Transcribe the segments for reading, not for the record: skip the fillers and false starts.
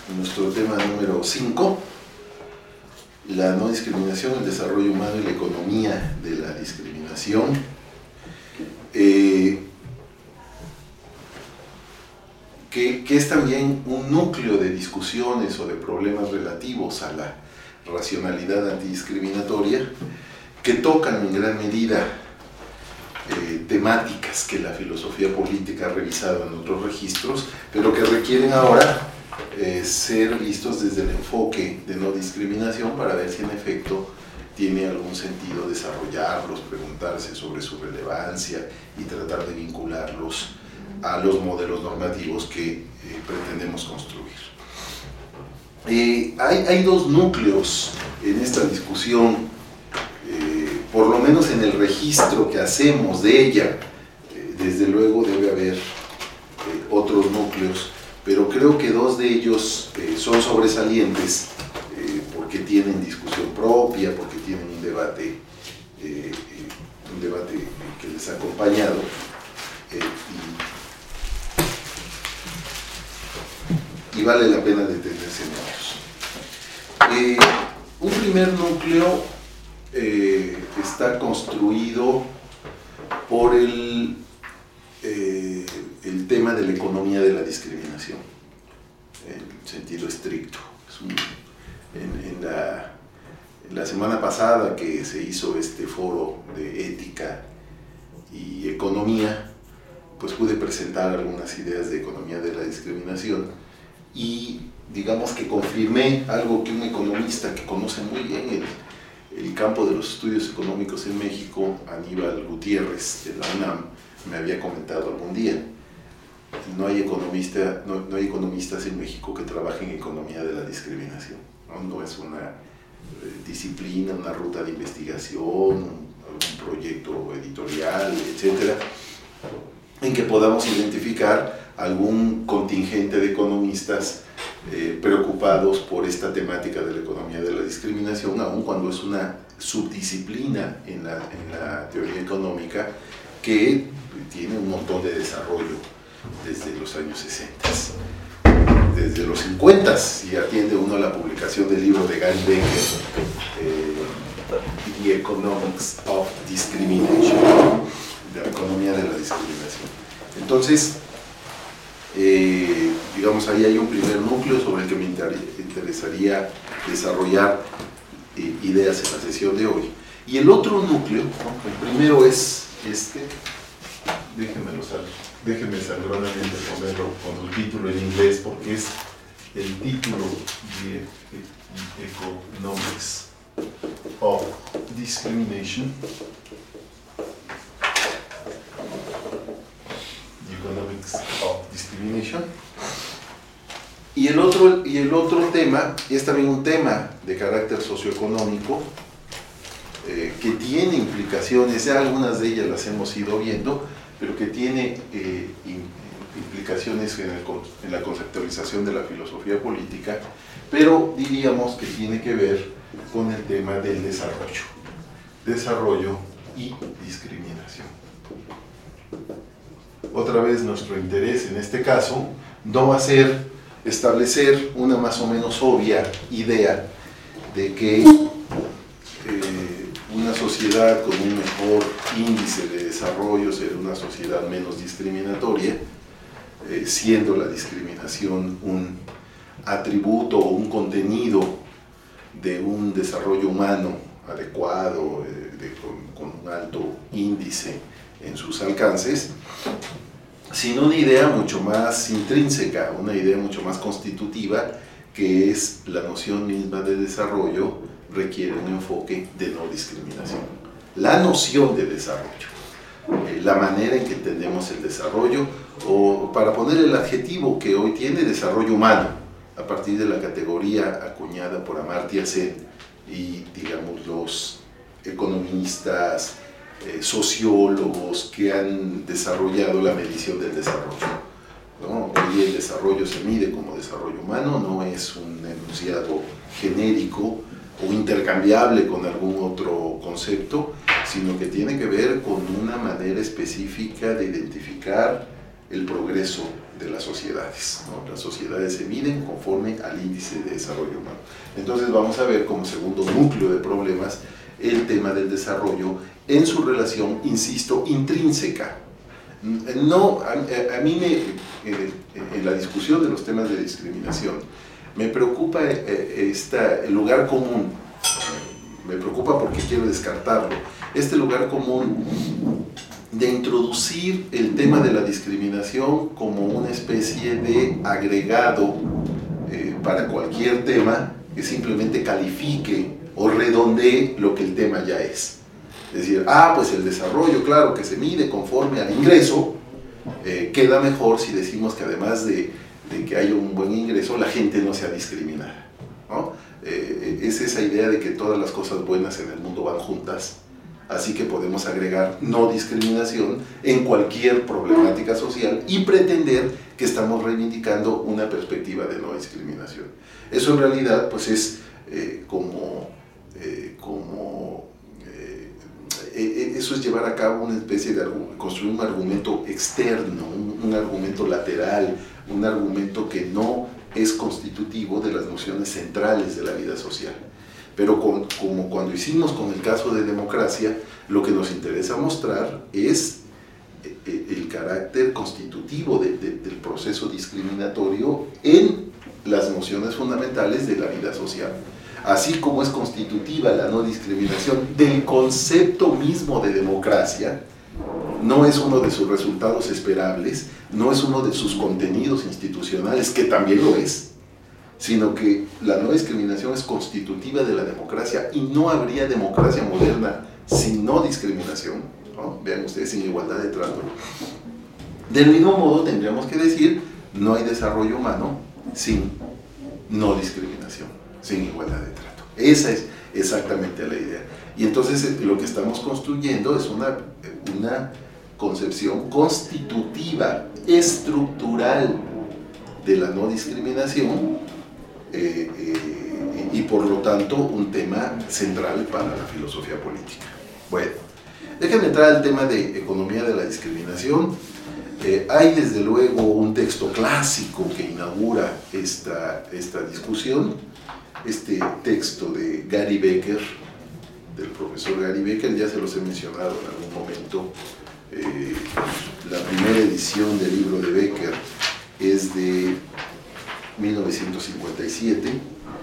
nuestro tema número 5, la no discriminación, el desarrollo humano y la economía de la discriminación. Que es también un núcleo de discusiones o de problemas relativos a la racionalidad antidiscriminatoria, que tocan en gran medida temáticas que la filosofía política ha revisado en otros registros, pero que requieren ahora ser vistos desde el enfoque de no discriminación para ver si en efecto tiene algún sentido desarrollarlos, preguntarse sobre su relevancia y tratar de vincularlos a los modelos normativos que pretendemos construir. Hay dos núcleos en esta discusión, por lo menos en el registro que hacemos de ella. Desde luego debe haber otros núcleos, pero creo que dos de ellos son sobresalientes porque tienen discusión propia, porque tienen un debate que les ha acompañado. Y vale la pena detenerse en ellos. Un primer núcleo está construido por el tema de la economía de la discriminación, en sentido estricto. En la semana pasada que se hizo este foro de ética y economía, pues pude presentar algunas ideas de economía de la discriminación y digamos que confirmé algo que un economista que conoce muy bien el campo de los estudios económicos en México, Aníbal Gutiérrez de la UNAM, me había comentado algún día. No hay economistas en México que trabajen en economía de la discriminación, no es una disciplina, una ruta de investigación, un proyecto editorial, etcétera, en que podamos identificar algún contingente de economistas preocupados por esta temática de la economía de la discriminación, aun cuando es una subdisciplina en la teoría económica que tiene un montón de desarrollo desde los años 60, desde los 50, y atiende uno a la publicación del libro de Gary Becker, The Economics of Discrimination, de la economía de la discriminación. Entonces, digamos, ahí hay un primer núcleo sobre el que me interesaría desarrollar ideas en la sesión de hoy. Y el otro núcleo, ¿no? El primero es este, déjenme sangrosamente ponerlo con el título en inglés porque es el título de Economics of Discrimination. Economics of Discrimination. Y el otro tema es también un tema de carácter socioeconómico que tiene implicaciones, ya algunas de ellas las hemos ido viendo, pero que tiene implicaciones en la conceptualización de la filosofía política, pero diríamos que tiene que ver con el tema del desarrollo y discriminación. Otra vez nuestro interés en este caso no va a ser establecer una más o menos obvia idea de que una sociedad con un mejor índice de desarrollo será una sociedad menos discriminatoria, siendo la discriminación un atributo o un contenido de un desarrollo humano adecuado, con un alto índice en sus alcances, sino una idea mucho más intrínseca, una idea mucho más constitutiva, que es la noción misma de desarrollo requiere un enfoque de no discriminación. La noción de desarrollo, la manera en que entendemos el desarrollo, o para poner el adjetivo que hoy tiene, desarrollo humano, a partir de la categoría acuñada por Amartya Sen y, digamos, los economistas, sociólogos que han desarrollado la medición del desarrollo, ¿no? Hoy el desarrollo se mide como desarrollo humano, no es un enunciado genérico o intercambiable con algún otro concepto, sino que tiene que ver con una manera específica de identificar el progreso de las sociedades, ¿no? Las sociedades se miden conforme al índice de desarrollo humano. Entonces vamos a ver como segundo núcleo de problemas el tema del desarrollo en su relación, insisto, intrínseca. No, a mí en la discusión de los temas de discriminación me preocupa el lugar común, me preocupa porque quiero descartarlo, este lugar común de introducir el tema de la discriminación como una especie de agregado para cualquier tema que simplemente califique o redondee lo que el tema ya es. Es decir, pues el desarrollo, claro, que se mide conforme al ingreso, queda mejor si decimos que además de que haya un buen ingreso, la gente no sea discriminada, ¿no? Es esa idea de que todas las cosas buenas en el mundo van juntas, así que podemos agregar no discriminación en cualquier problemática social y pretender que estamos reivindicando una perspectiva de no discriminación. Eso en realidad pues es eso es llevar a cabo una especie de construir un argumento externo, un argumento lateral, un argumento que no es constitutivo de las nociones centrales de la vida social. Pero como cuando hicimos con el caso de democracia, lo que nos interesa mostrar es el carácter constitutivo del proceso discriminatorio en las nociones fundamentales de la vida social. Así como es constitutiva la no discriminación del concepto mismo de democracia, no es uno de sus resultados esperables, no es uno de sus contenidos institucionales, que también lo es, sino que la no discriminación es constitutiva de la democracia y no habría democracia moderna sin no discriminación, ¿no? Vean ustedes, sin igualdad de trato. Del mismo modo tendríamos que decir, no hay desarrollo humano sin no discriminación, sin igualdad de trato. Esa es exactamente la idea. Y entonces lo que estamos construyendo es una concepción constitutiva, estructural de la no discriminación y por lo tanto un tema central para la filosofía política. Bueno, déjenme entrar al tema de economía de la discriminación. Hay desde luego un texto clásico que inaugura esta discusión, este texto de Gary Becker, del profesor Gary Becker, ya se los he mencionado en algún momento. La primera edición del libro de Becker es de 1957,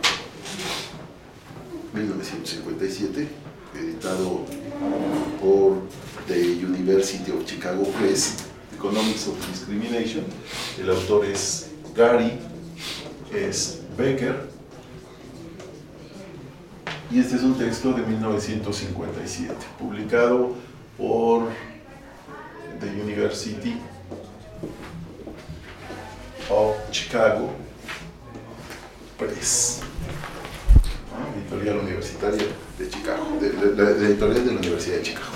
editado por The University of Chicago Press, Economics of Discrimination. El autor es Gary, es Becker, y este es un texto de 1957, publicado por The University of Chicago Press, editorial universitaria de Chicago, la editorial de la Universidad de Chicago.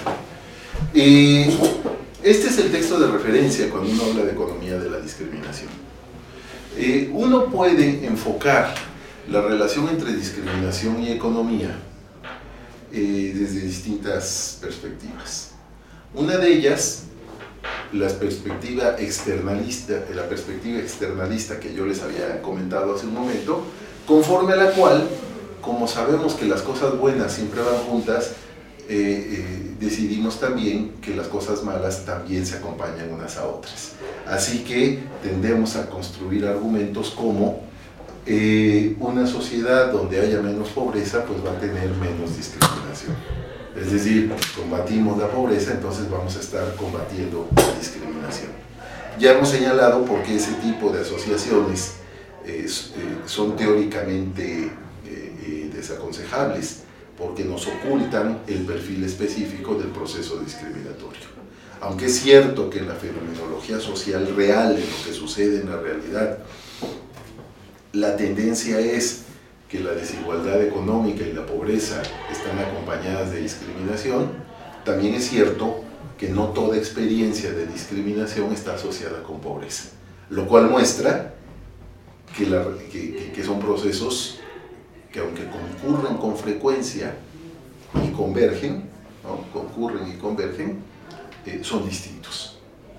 Este es el texto de referencia cuando uno habla de economía de la discriminación. Uno puede enfocar la relación entre discriminación y economía desde distintas perspectivas. Una de ellas, la perspectiva externalista que yo les había comentado hace un momento, conforme a la cual, como sabemos que las cosas buenas siempre van juntas, decidimos también que las cosas malas también se acompañan unas a otras. Así que tendemos a construir argumentos como una sociedad donde haya menos pobreza pues va a tener menos discriminación. Es decir, combatimos la pobreza, entonces vamos a estar combatiendo la discriminación. Ya hemos señalado por qué ese tipo de asociaciones son teóricamente desaconsejables, porque nos ocultan el perfil específico del proceso discriminatorio. Aunque es cierto que en la fenomenología social real, en lo que sucede en la realidad, la tendencia es que la desigualdad económica y la pobreza están acompañadas de discriminación, también es cierto que no toda experiencia de discriminación está asociada con pobreza, lo cual muestra que son procesos que, aunque concurren con frecuencia y convergen, ¿no? Son distintos.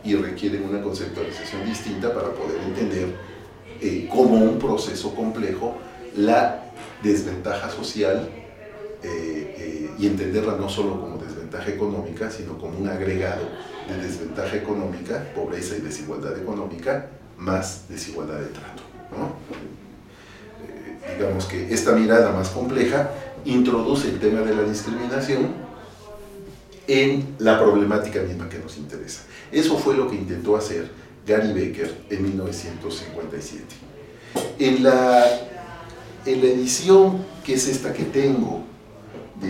y requieren una conceptualización distinta para poder entender como un proceso complejo la desventaja social y entenderla no solo como desventaja económica, sino como un agregado de desventaja económica, pobreza y desigualdad económica, más desigualdad de trato, ¿no? Digamos que esta mirada más compleja introduce el tema de la discriminación en la problemática misma que nos interesa. Eso fue lo que intentó hacer Gary Becker en 1957. En la edición, que es esta que tengo, de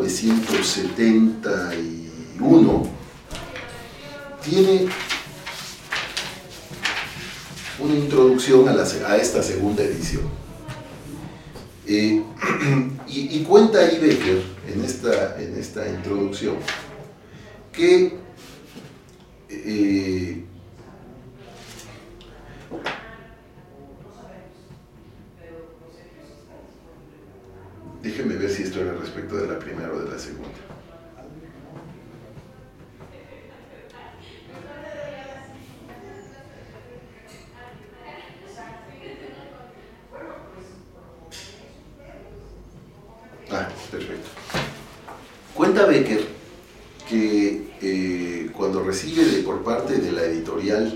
1971, tiene una introducción a esta segunda edición. Y cuenta ahí Becker, en esta introducción, que déjenme ver si esto era respecto de la primera o de la segunda. Perfecto. Cuenta Becker que cuando recibe por parte de la editorial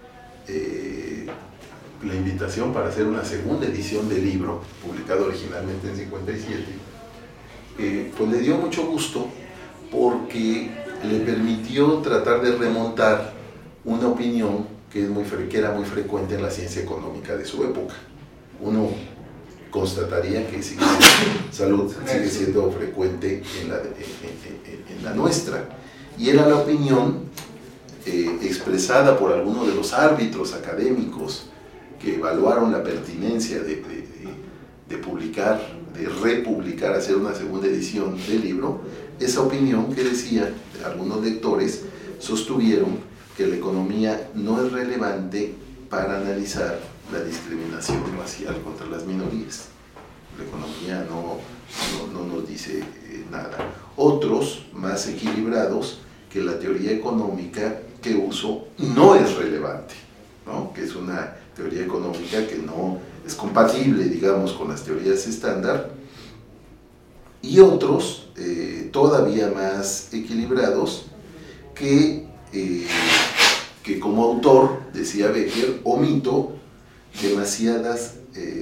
la invitación para hacer una segunda edición del libro, publicado originalmente en 57, pues le dio mucho gusto porque le permitió tratar de remontar una opinión que era muy frecuente en la ciencia económica de su época. Uno constataría que sigue siendo frecuente en la nuestra, y era la opinión expresada por algunos de los árbitros académicos que evaluaron la pertinencia de publicar, de republicar, hacer una segunda edición del libro. Esa opinión que decía, algunos lectores sostuvieron que la economía no es relevante para analizar la discriminación racial contra las minorías. La economía no nos dice nada. Otros, más equilibrados, que la teoría económica que uso no es relevante, ¿no? Que es una teoría económica que no es compatible, digamos, con las teorías estándar. Y otros, todavía más equilibrados, que como autor, decía Becker, omito demasiadas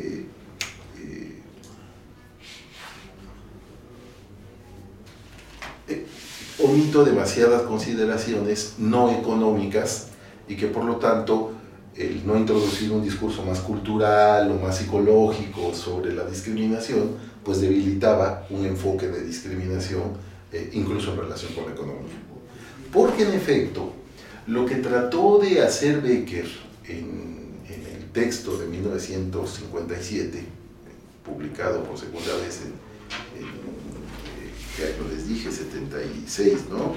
consideraciones no económicas, y que por lo tanto el no introducir un discurso más cultural o más psicológico sobre la discriminación pues debilitaba un enfoque de discriminación incluso en relación con la economía. Porque en efecto lo que trató de hacer Becker en el texto de 1957, publicado por segunda vez ¿qué año les dije? 76, ¿no?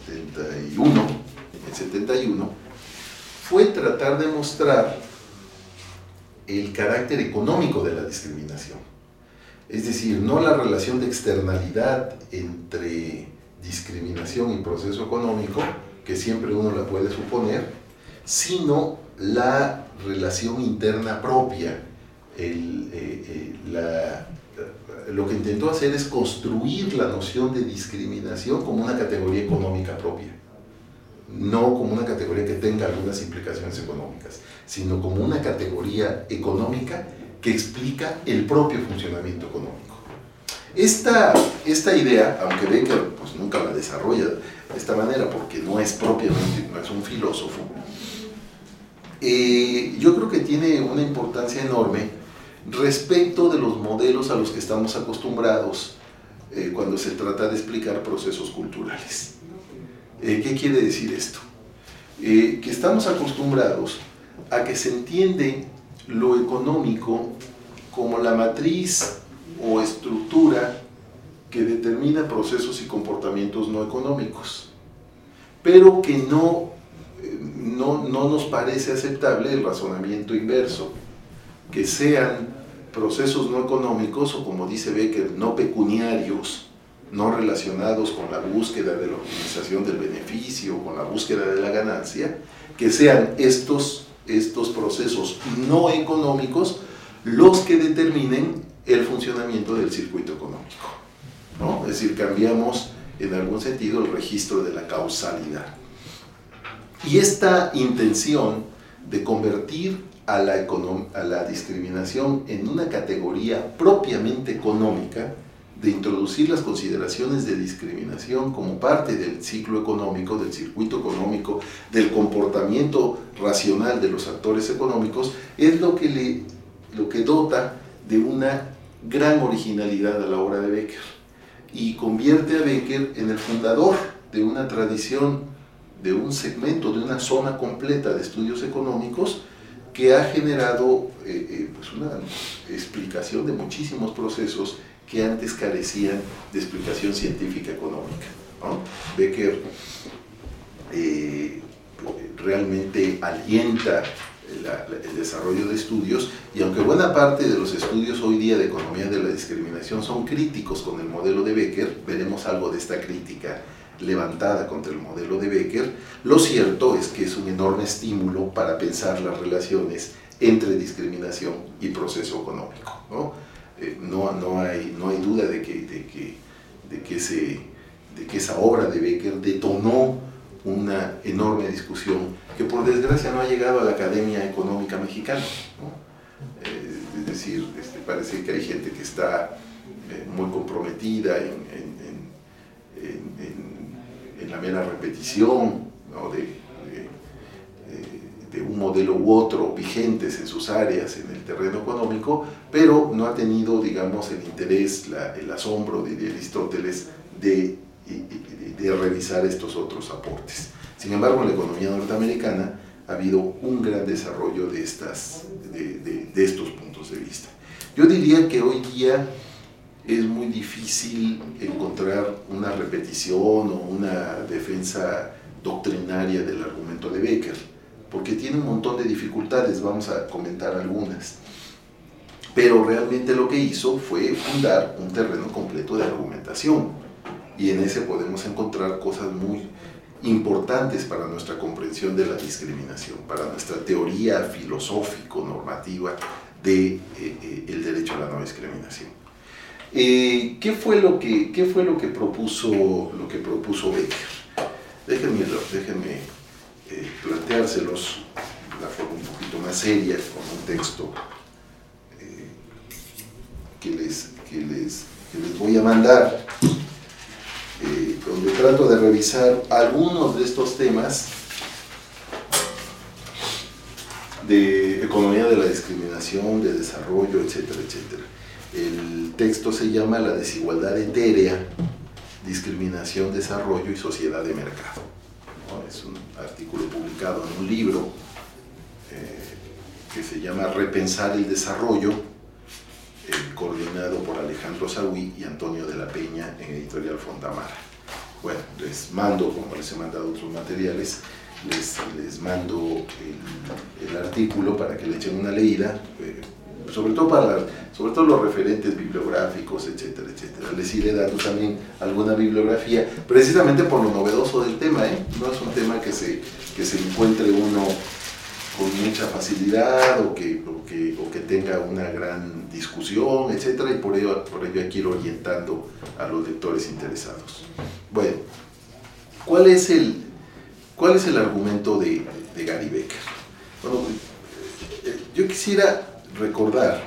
71, fue tratar de mostrar el carácter económico de la discriminación. Es decir, no la relación de externalidad entre discriminación y proceso económico, que siempre uno la puede suponer, sino la relación interna propia. Lo que intentó hacer es construir la noción de discriminación como una categoría económica propia, no como una categoría que tenga algunas implicaciones económicas, sino como una categoría económica que explica el propio funcionamiento económico. Esta idea, aunque Becker pues nunca la desarrolla de esta manera porque no es propiamente, no es un filósofo, yo creo que tiene una importancia enorme respecto de los modelos a los que estamos acostumbrados cuando se trata de explicar procesos culturales. ¿Qué quiere decir esto? Que estamos acostumbrados a que se entiende lo económico como la matriz o estructura que determina procesos y comportamientos no económicos, pero que no nos parece aceptable el razonamiento inverso, que sean procesos no económicos o, como dice Becker, no pecuniarios, no relacionados con la búsqueda de la optimización del beneficio, con la búsqueda de la ganancia, que sean estos procesos no económicos los que determinen el funcionamiento del circuito económico, ¿no? Es decir, cambiamos en algún sentido el registro de la causalidad. Y esta intención de convertir a la discriminación en una categoría propiamente económica, de introducir las consideraciones de discriminación como parte del ciclo económico, del circuito económico, del comportamiento racional de los actores económicos, es lo que dota de una gran originalidad a la obra de Becker y convierte a Becker en el fundador de una tradición, de un segmento, de una zona completa de estudios económicos que ha generado pues una explicación de muchísimos procesos que antes carecían de explicación científica económica, ¿no? Becker realmente alienta el desarrollo de estudios, y aunque buena parte de los estudios hoy día de economía de la discriminación son críticos con el modelo de Becker, veremos algo de esta crítica levantada contra el modelo de Becker, lo cierto es que es un enorme estímulo para pensar las relaciones entre discriminación y proceso económico, ¿no? No hay duda de que esa obra de Becker detonó una enorme discusión que por desgracia no ha llegado a la Academia Económica Mexicana, ¿no? Es decir, parece que hay gente que está muy comprometida en la mera repetición, ¿no? de un modelo u otro vigentes en sus áreas en el terreno económico, pero no ha tenido, digamos, el interés, el asombro de Aristóteles de revisar estos otros aportes. Sin embargo, en la economía norteamericana ha habido un gran desarrollo de estos puntos de vista. Yo diría que hoy día es muy difícil encontrar una repetición o una defensa doctrinaria del argumento de Becker, porque tiene un montón de dificultades, vamos a comentar algunas. Pero realmente lo que hizo fue fundar un terreno completo de argumentación, y en ese podemos encontrar cosas muy importantes para nuestra comprensión de la discriminación, para nuestra teoría filosófico-normativa del derecho a la no discriminación. ¿Qué fue lo que propuso Becker? Déjenme planteárselos de una forma un poquito más seria, con un texto que les voy a mandar, donde trato de revisar algunos de estos temas de economía de la discriminación, de desarrollo, etcétera, etcétera. El texto se llama La desigualdad etérea, discriminación, desarrollo y sociedad de mercado, ¿no? Es un artículo publicado en un libro que se llama Repensar el desarrollo, coordinado por Alejandro Saúy y Antonio de la Peña en Editorial Fondamara. Bueno, les mando, como les he mandado otros materiales, les mando el artículo para que le echen una leída, sobre todo los referentes bibliográficos, etcétera, etcétera. Les iré dando también alguna bibliografía, precisamente por lo novedoso del tema, ¿eh? No es un tema que se encuentre uno con mucha facilidad o que tenga una gran discusión, etcétera, y por ello aquí ir orientando a los lectores interesados. Bueno, ¿cuál es el argumento de Gary Becker? Bueno, yo quisiera recordar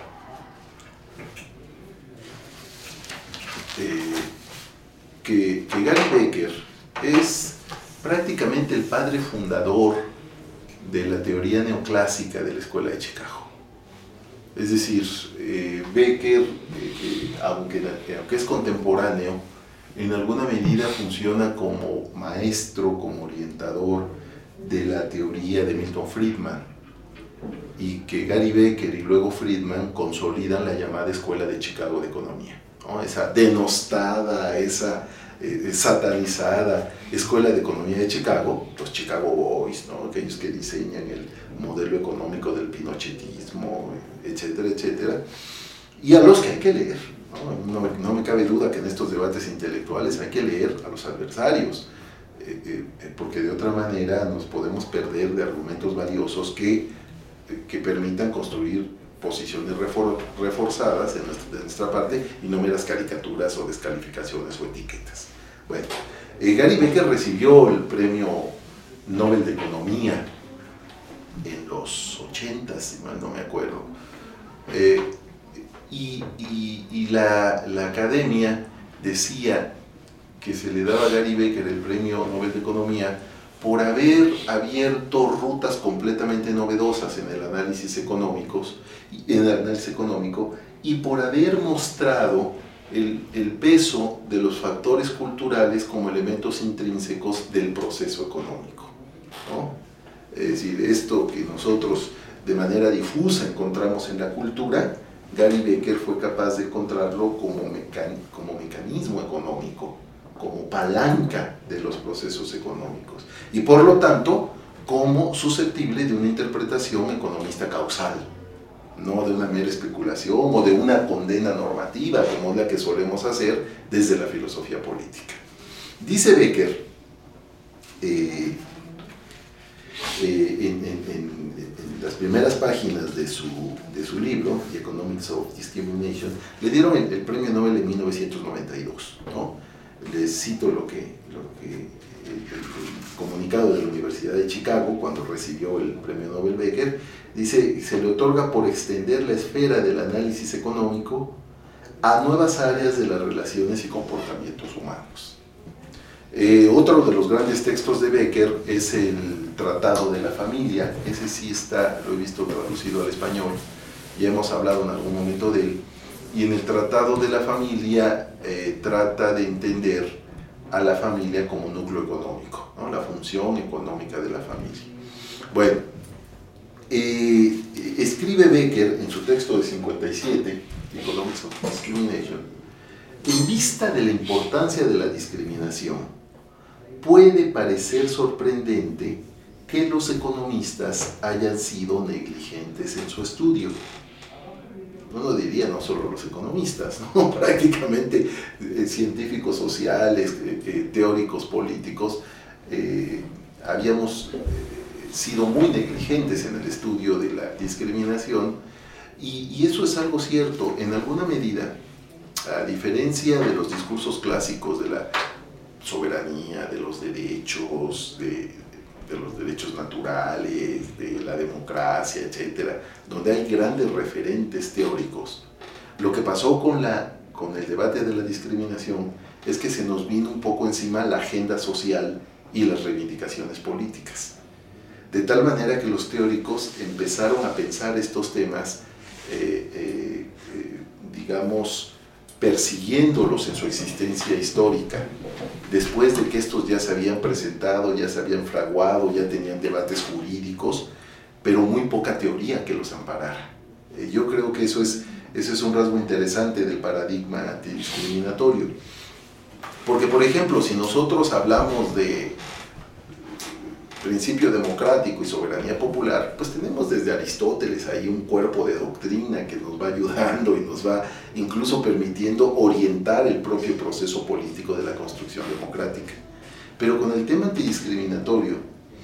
que Gary Becker es prácticamente el padre fundador de la teoría neoclásica de la Escuela de Chicago. Es decir, Becker, aunque es contemporáneo, en alguna medida funciona como maestro, como orientador de la teoría de Milton Friedman, y que Gary Becker y luego Friedman consolidan la llamada Escuela de Chicago de Economía, ¿no? Esa denostada, esa satanizada Escuela de Economía de Chicago, los Chicago Boys, ¿no? Aquellos que diseñan el modelo económico del pinochetismo, etcétera, etcétera, y a los que hay que leer, ¿no? No me cabe duda que en estos debates intelectuales hay que leer a los adversarios. porque de otra manera nos podemos perder de argumentos valiosos que permitan construir posiciones reforzadas de nuestra parte y no meras caricaturas o descalificaciones o etiquetas. Bueno, Gary Becker recibió el premio Nobel de Economía en los 80, si mal no me acuerdo, y la academia decía que se le daba a Gary Becker el premio Nobel de Economía por haber abierto rutas completamente novedosas en el análisis económico y por haber mostrado el peso de los factores culturales como elementos intrínsecos del proceso económico, ¿no? Es decir, esto que nosotros de manera difusa encontramos en la cultura, Gary Becker fue capaz de encontrarlo como mecanismo económico, como palanca de los procesos económicos y por lo tanto como susceptible de una interpretación economista causal, no de una mera especulación o de una condena normativa como la que solemos hacer desde la filosofía política. Dice Becker en las primeras páginas de su libro, The Economics of Discrimination, le dieron el premio Nobel en 1992, ¿no? Les cito el comunicado de la Universidad de Chicago cuando recibió el premio Nobel Becker. Dice: se le otorga por extender la esfera del análisis económico a nuevas áreas de las relaciones y comportamientos humanos. Otro de los grandes textos de Becker es el Tratado de la Familia. Ese sí lo he visto traducido al español, ya hemos hablado en algún momento de él. Y en el Tratado de la Familia trata de entender a la familia como núcleo económico, ¿no? La función económica de la familia. Bueno, escribe Becker en su texto de 57, Economics of Discrimination: en vista de la importancia de la discriminación, puede parecer sorprendente que los economistas hayan sido negligentes en su estudio. Uno diría, no solo los economistas, ¿no? Prácticamente científicos sociales, teóricos políticos, habíamos sido muy negligentes en el estudio de la discriminación, y eso es algo cierto en alguna medida, a diferencia de los discursos clásicos de la soberanía, de los derechos, de los derechos naturales, de la democracia, etcétera, donde hay grandes referentes teóricos. Lo que pasó con el debate de la discriminación es que se nos vino un poco encima la agenda social y las reivindicaciones políticas. De tal manera que los teóricos empezaron a pensar estos temas, digamos, persiguiéndolos en su existencia histórica, después de que estos ya se habían presentado, ya se habían fraguado, ya tenían debates jurídicos, pero muy poca teoría que los amparara. Yo creo que ese es un rasgo interesante del paradigma antidiscriminatorio. Porque, por ejemplo, si nosotros hablamos de principio democrático y soberanía popular, pues tenemos desde Aristóteles ahí un cuerpo de doctrina que nos va ayudando y nos va incluso permitiendo orientar el propio proceso político de la construcción democrática. Pero con el tema antidiscriminatorio,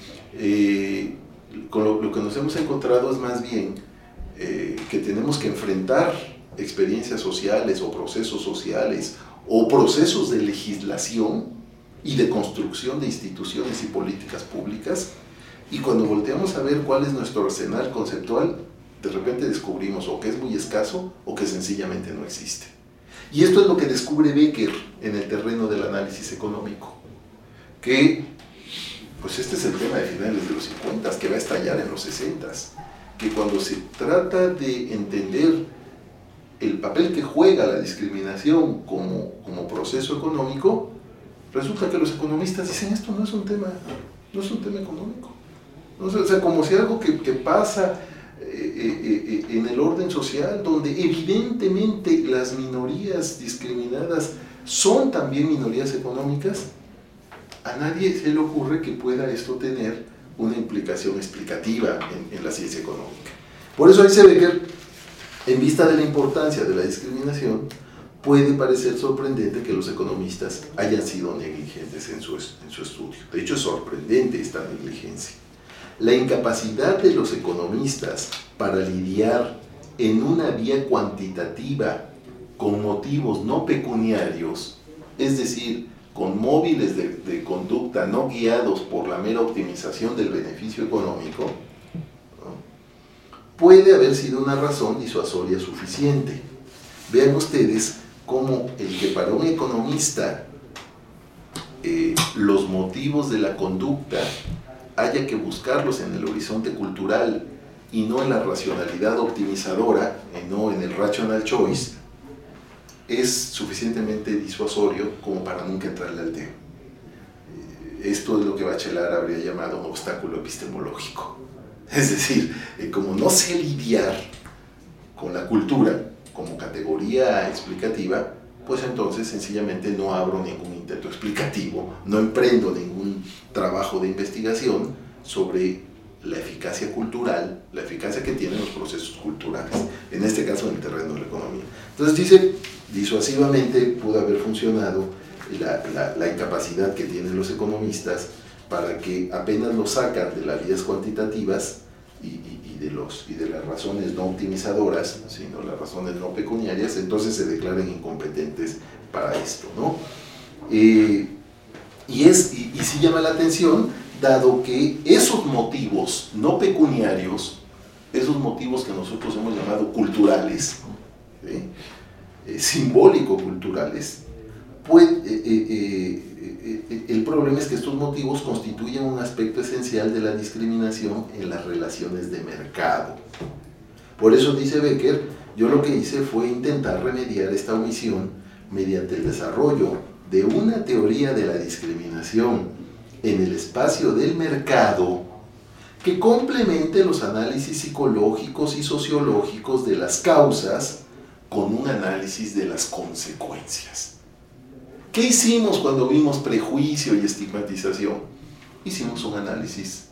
con lo que nos hemos encontrado es más bien que tenemos que enfrentar experiencias sociales o procesos de legislación y de construcción de instituciones y políticas públicas, y cuando volteamos a ver cuál es nuestro arsenal conceptual, de repente descubrimos o que es muy escaso o que sencillamente no existe. Y esto es lo que descubre Becker en el terreno del análisis económico, que pues este es el tema de finales de los 50, que va a estallar en los 60, que cuando se trata de entender el papel que juega la discriminación como proceso económico, resulta que los economistas dicen: esto no es un tema económico. O sea, como si algo que pasa en el orden social, donde evidentemente las minorías discriminadas son también minorías económicas, a nadie se le ocurre que pueda esto tener una implicación explicativa en la ciencia económica. Por eso dice Becker, en vista de la importancia de la discriminación, puede parecer sorprendente que los economistas hayan sido negligentes en su estudio. De hecho, es sorprendente esta negligencia. La incapacidad de los economistas para lidiar en una vía cuantitativa con motivos no pecuniarios, es decir, con móviles de conducta no guiados por la mera optimización del beneficio económico, ¿no?, puede haber sido una razón disuasoria suficiente. Vean ustedes cómo el que para un economista los motivos de la conducta haya que buscarlos en el horizonte cultural y no en la racionalidad optimizadora, y no en el rational choice, es suficientemente disuasorio como para nunca entrarle al tema. Esto es lo que Bachelard habría llamado un obstáculo epistemológico. Es decir, como no sé lidiar con la cultura como categoría explicativa, pues entonces sencillamente no abro ningún intento explicativo, no emprendo ningún trabajo de investigación sobre la eficacia cultural, la eficacia que tienen los procesos culturales, en este caso en el terreno de la economía. Entonces dice, disuasivamente pudo haber funcionado la incapacidad que tienen los economistas para que apenas lo sacan de las vías cuantitativas y de las razones no optimizadoras, sino las razones no pecuniarias, entonces se declaren incompetentes para esto, ¿no? Y sí llama la atención, dado que esos motivos no pecuniarios, esos motivos que nosotros hemos llamado culturales, ¿sí?, simbólico-culturales, pues, el problema es que estos motivos constituyen un aspecto esencial de la discriminación en las relaciones de mercado. Por eso dice Becker, yo lo que hice fue intentar remediar esta omisión mediante el desarrollo de una teoría de la discriminación en el espacio del mercado que complemente los análisis psicológicos y sociológicos de las causas con un análisis de las consecuencias. ¿Qué hicimos cuando vimos prejuicio y estigmatización? Hicimos un análisis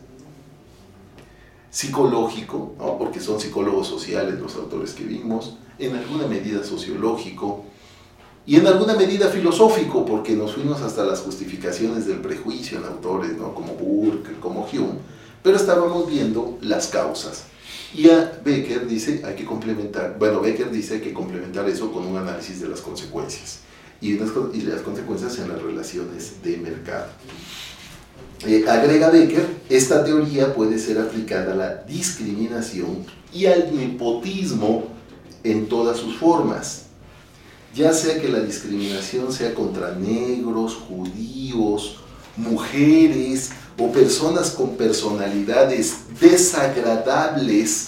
psicológico, ¿no?, porque son psicólogos sociales los autores que vimos, en alguna medida sociológico y en alguna medida filosófico, porque nos fuimos hasta las justificaciones del prejuicio en autores, ¿no?, como Burke, como Hume, pero estábamos viendo las causas. Y a Becker dice hay que complementar, Becker dice hay que complementar eso con un análisis de las consecuencias. Y las consecuencias en las relaciones de mercado. Agrega Becker, esta teoría puede ser aplicada a la discriminación y al nepotismo en todas sus formas, ya sea que la discriminación sea contra negros, judíos, mujeres o personas con personalidades desagradables,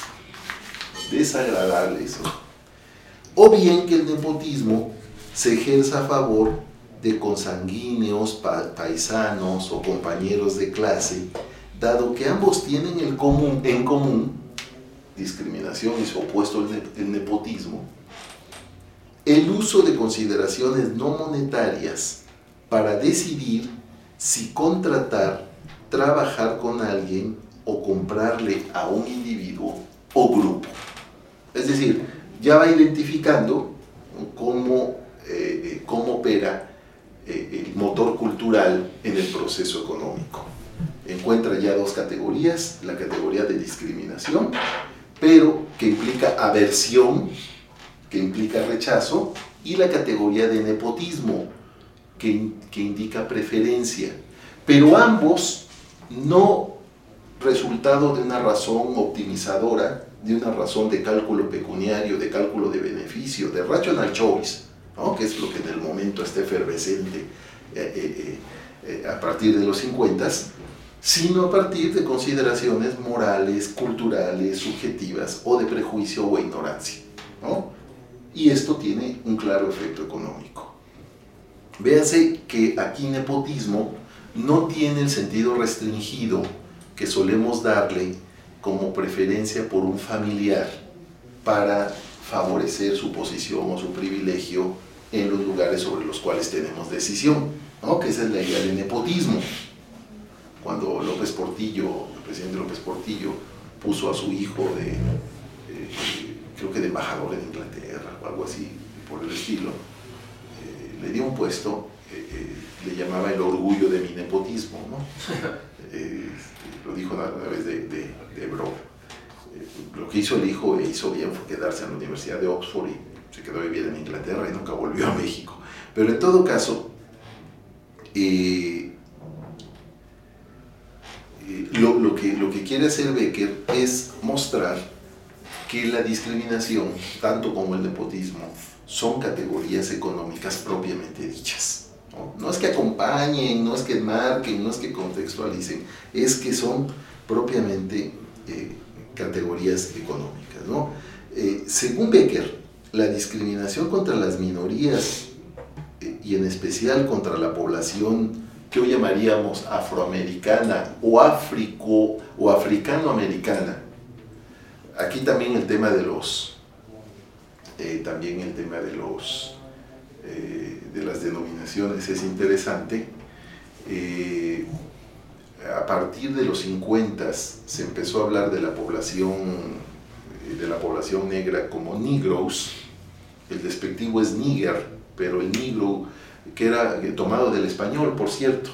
o bien que el nepotismo se ejerza a favor de consanguíneos, paisanos o compañeros de clase, dado que ambos tienen en común, discriminación y su opuesto el nepotismo, el uso de consideraciones no monetarias para decidir si contratar, trabajar con alguien o comprarle a un individuo o grupo. Es decir, ya va identificando cómo opera el motor cultural en el proceso económico. Encuentra ya dos categorías, la categoría de discriminación, pero que implica aversión, que implica rechazo, y la categoría de nepotismo, que indica preferencia, pero ambos no resultado de una razón optimizadora, de una razón de cálculo pecuniario, de cálculo de beneficio, de rational choice, ¿no?, que es lo que en el momento está efervescente a partir de los 50, sino a partir de consideraciones morales, culturales, subjetivas o de prejuicio o ignorancia, ¿no? Y esto tiene un claro efecto económico. Véase que aquí nepotismo no tiene el sentido restringido que solemos darle como preferencia por un familiar para favorecer su posición o su privilegio en los lugares sobre los cuales tenemos decisión, ¿no?, que esa es la idea de nepotismo. Cuando López Portillo, el presidente López Portillo, puso a su hijo creo que de embajador en Inglaterra o algo así por el estilo, le dio un puesto, le llamaba el orgullo de mi nepotismo, ¿no? Lo dijo a través de Brock. Lo que hizo el hijo e hizo bien fue quedarse en la Universidad de Oxford y se quedó a vivir en Inglaterra y nunca volvió a México. Pero en todo caso, lo que quiere hacer Becker es mostrar que la discriminación, tanto como el nepotismo, son categorías económicas propiamente dichas. No es que acompañen, no es que marquen, no es que contextualicen, es que son propiamente categorías económicas, ¿no? Según Becker, la discriminación contra las minorías y en especial contra la población que hoy llamaríamos afroamericana o africanoamericana. Aquí también el tema de las denominaciones es interesante. A partir de los 50 se empezó a hablar de la población negra como Negroes. El despectivo es nigger, pero el negro, que era tomado del español, por cierto,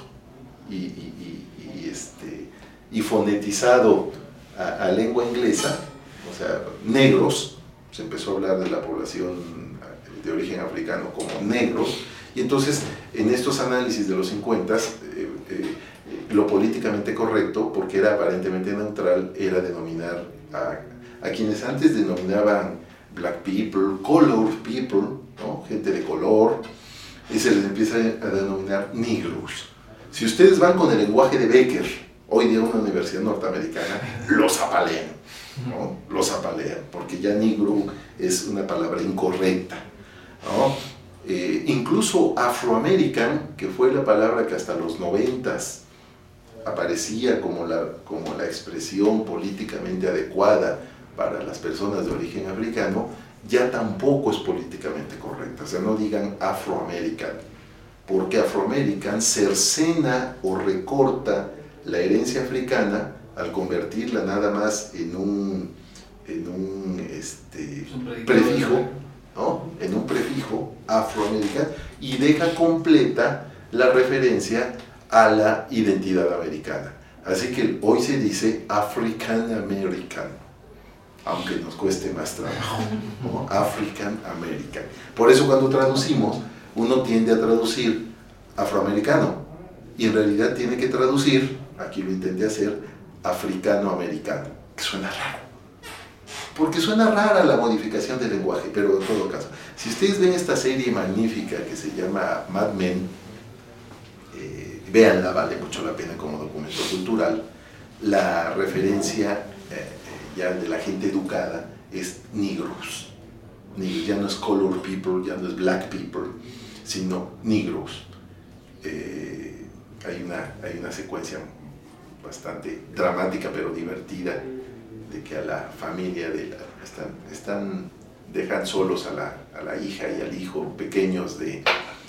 y fonetizado a lengua inglesa, o sea, negros, se empezó a hablar de la población de origen africano como negros, y entonces en estos análisis de los 50 lo políticamente correcto, porque era aparentemente neutral, era denominar a quienes antes denominaban black people, colored people, ¿no? Gente de color, y se les empieza a denominar negros. Si ustedes van con el lenguaje de Becker, hoy día una universidad norteamericana, los apalean, ¿no? Los apalean, porque ya negro es una palabra incorrecta, ¿no? Incluso Afroamerican, que fue la palabra que hasta los 90s aparecía como la expresión políticamente adecuada para las personas de origen africano, ya tampoco es políticamente correcta. O sea, no digan Afroamerican, porque Afroamerican cercena o recorta la herencia africana al convertirla nada más en un prefijo, ¿no? En un prefijo Afroamerican, y deja completa la referencia a la identidad americana. Así que hoy se dice African American, aunque nos cueste más trabajo, ¿no? African American. Por eso cuando traducimos, uno tiende a traducir afroamericano, y en realidad tiene que traducir, aquí lo intenté hacer, africano-americano, que suena raro. Porque suena rara la modificación del lenguaje, pero en todo caso, si ustedes ven esta serie magnífica que se llama Mad Men, véanla, vale mucho la pena como documento cultural. La referencia ya de la gente educada es negros. Ya no es colored people, ya no es black people, sino negros. Hay una secuencia bastante dramática pero divertida de que a la familia dejan solos a la hija y al hijo pequeños del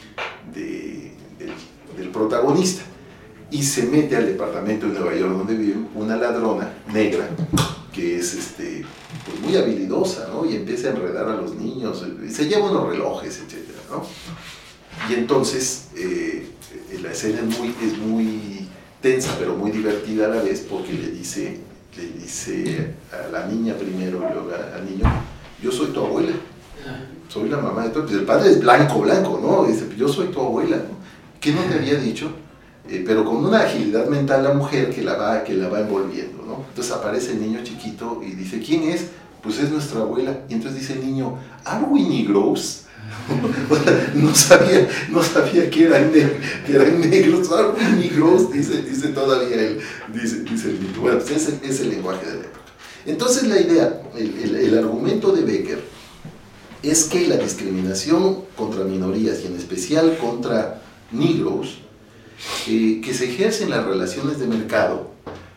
protagonista, y se mete al departamento de Nueva York donde vive una ladrona negra que es pues muy habilidosa, ¿no? Y empieza a enredar a los niños y se lleva unos relojes, etcétera, ¿no? Y entonces la escena es muy tensa pero muy divertida a la vez, porque le dice a la niña primero y luego al niño: yo soy tu abuela, soy la mamá de tu. Pues el padre es blanco, ¿no? Dice: yo soy tu abuela, ¿no? ¿Qué no te había dicho? Pero con una agilidad mental la mujer que la va envolviendo, ¿no? Entonces aparece el niño chiquito y dice: ¿quién es? Pues es nuestra abuela. Y entonces dice el niño: ¿Are we Negroes? no sabía que eran negros. ¿Are we Negroes? Dice todavía él, dice el niño. Bueno, pues es el lenguaje de la época. Entonces la idea, el argumento de Becker es que la discriminación contra minorías y en especial contra negros, que se ejerce en las relaciones de mercado,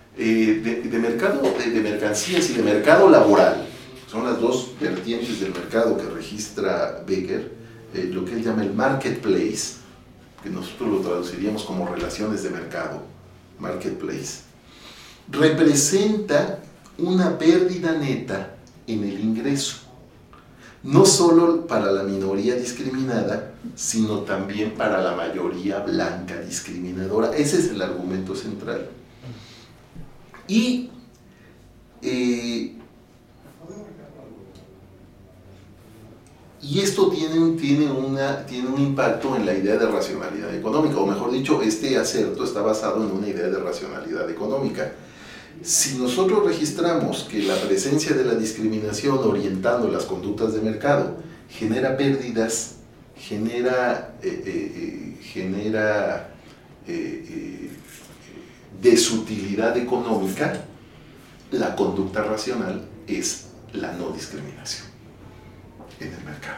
de mercancías y de mercado laboral, son las dos vertientes del mercado que registra Becker, lo que él llama el marketplace, que nosotros lo traduciríamos como relaciones de mercado, marketplace, representa una pérdida neta en el ingreso. no solo para la minoría discriminada, sino también para la mayoría blanca discriminadora. Ese es el argumento central. Y esto tiene un impacto en la idea de racionalidad económica, o mejor dicho, este acerto está basado en una idea de racionalidad económica. Si nosotros registramos que la presencia de la discriminación orientando las conductas de mercado genera pérdidas, genera desutilidad económica, la conducta racional es la no discriminación en el mercado,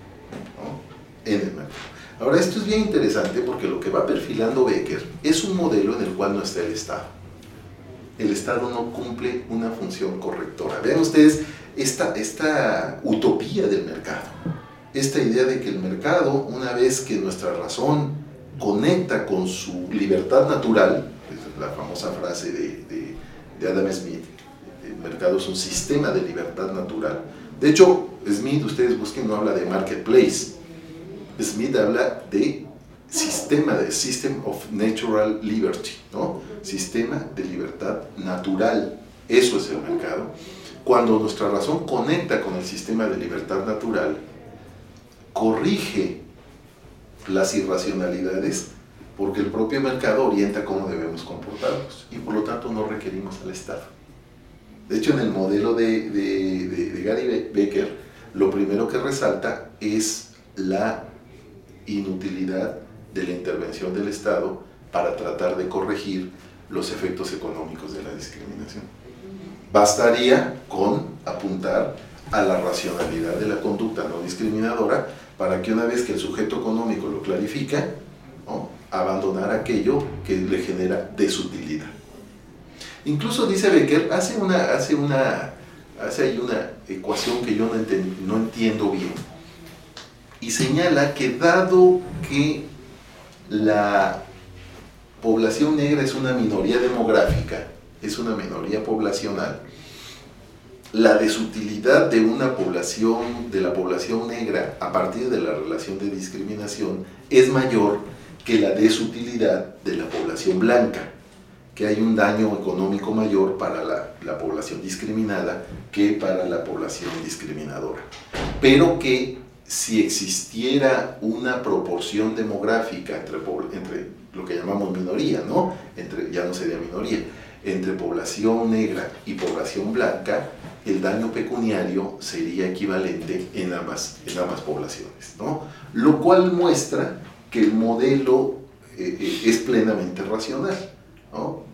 ¿no? En el mercado. Ahora, esto es bien interesante porque lo que va perfilando Becker es un modelo en el cual no está el Estado. El Estado no cumple una función correctora. Vean ustedes esta utopía del mercado, esta idea de que el mercado, una vez que nuestra razón conecta con su libertad natural, es la famosa frase de Adam Smith, el mercado es un sistema de libertad natural. De hecho, Smith, ustedes busquen, no habla de marketplace. Smith habla de System of Natural Liberty, ¿no? Sistema de libertad natural. Eso es el mercado. Cuando nuestra razón conecta con el sistema de libertad natural, corrige las irracionalidades, porque el propio mercado orienta cómo debemos comportarnos y por lo tanto no requerimos al Estado. De hecho, en el modelo de Gary Becker, lo primero que resalta es la inutilidad de la intervención del Estado para tratar de corregir los efectos económicos de la discriminación. Bastaría con apuntar a la racionalidad de la conducta no discriminadora para que una vez que el sujeto económico lo clarifica, ¿no?, abandonar aquello que le genera desutilidad. Incluso dice Becker, hace ahí una ecuación que yo no entiendo bien, y señala que dado que la población negra es una minoría demográfica, es una minoría poblacional, la desutilidad de la población negra a partir de la relación de discriminación es mayor que la desutilidad de la población blanca, que hay un daño económico mayor para la población discriminada que para la población discriminadora. Pero que si existiera una proporción demográfica entre lo que llamamos minoría, ¿no? Ya no sería minoría, entre población negra y población blanca, el daño pecuniario sería equivalente en ambas poblaciones, ¿no? Lo cual muestra que el modelo es plenamente racional, ¿no?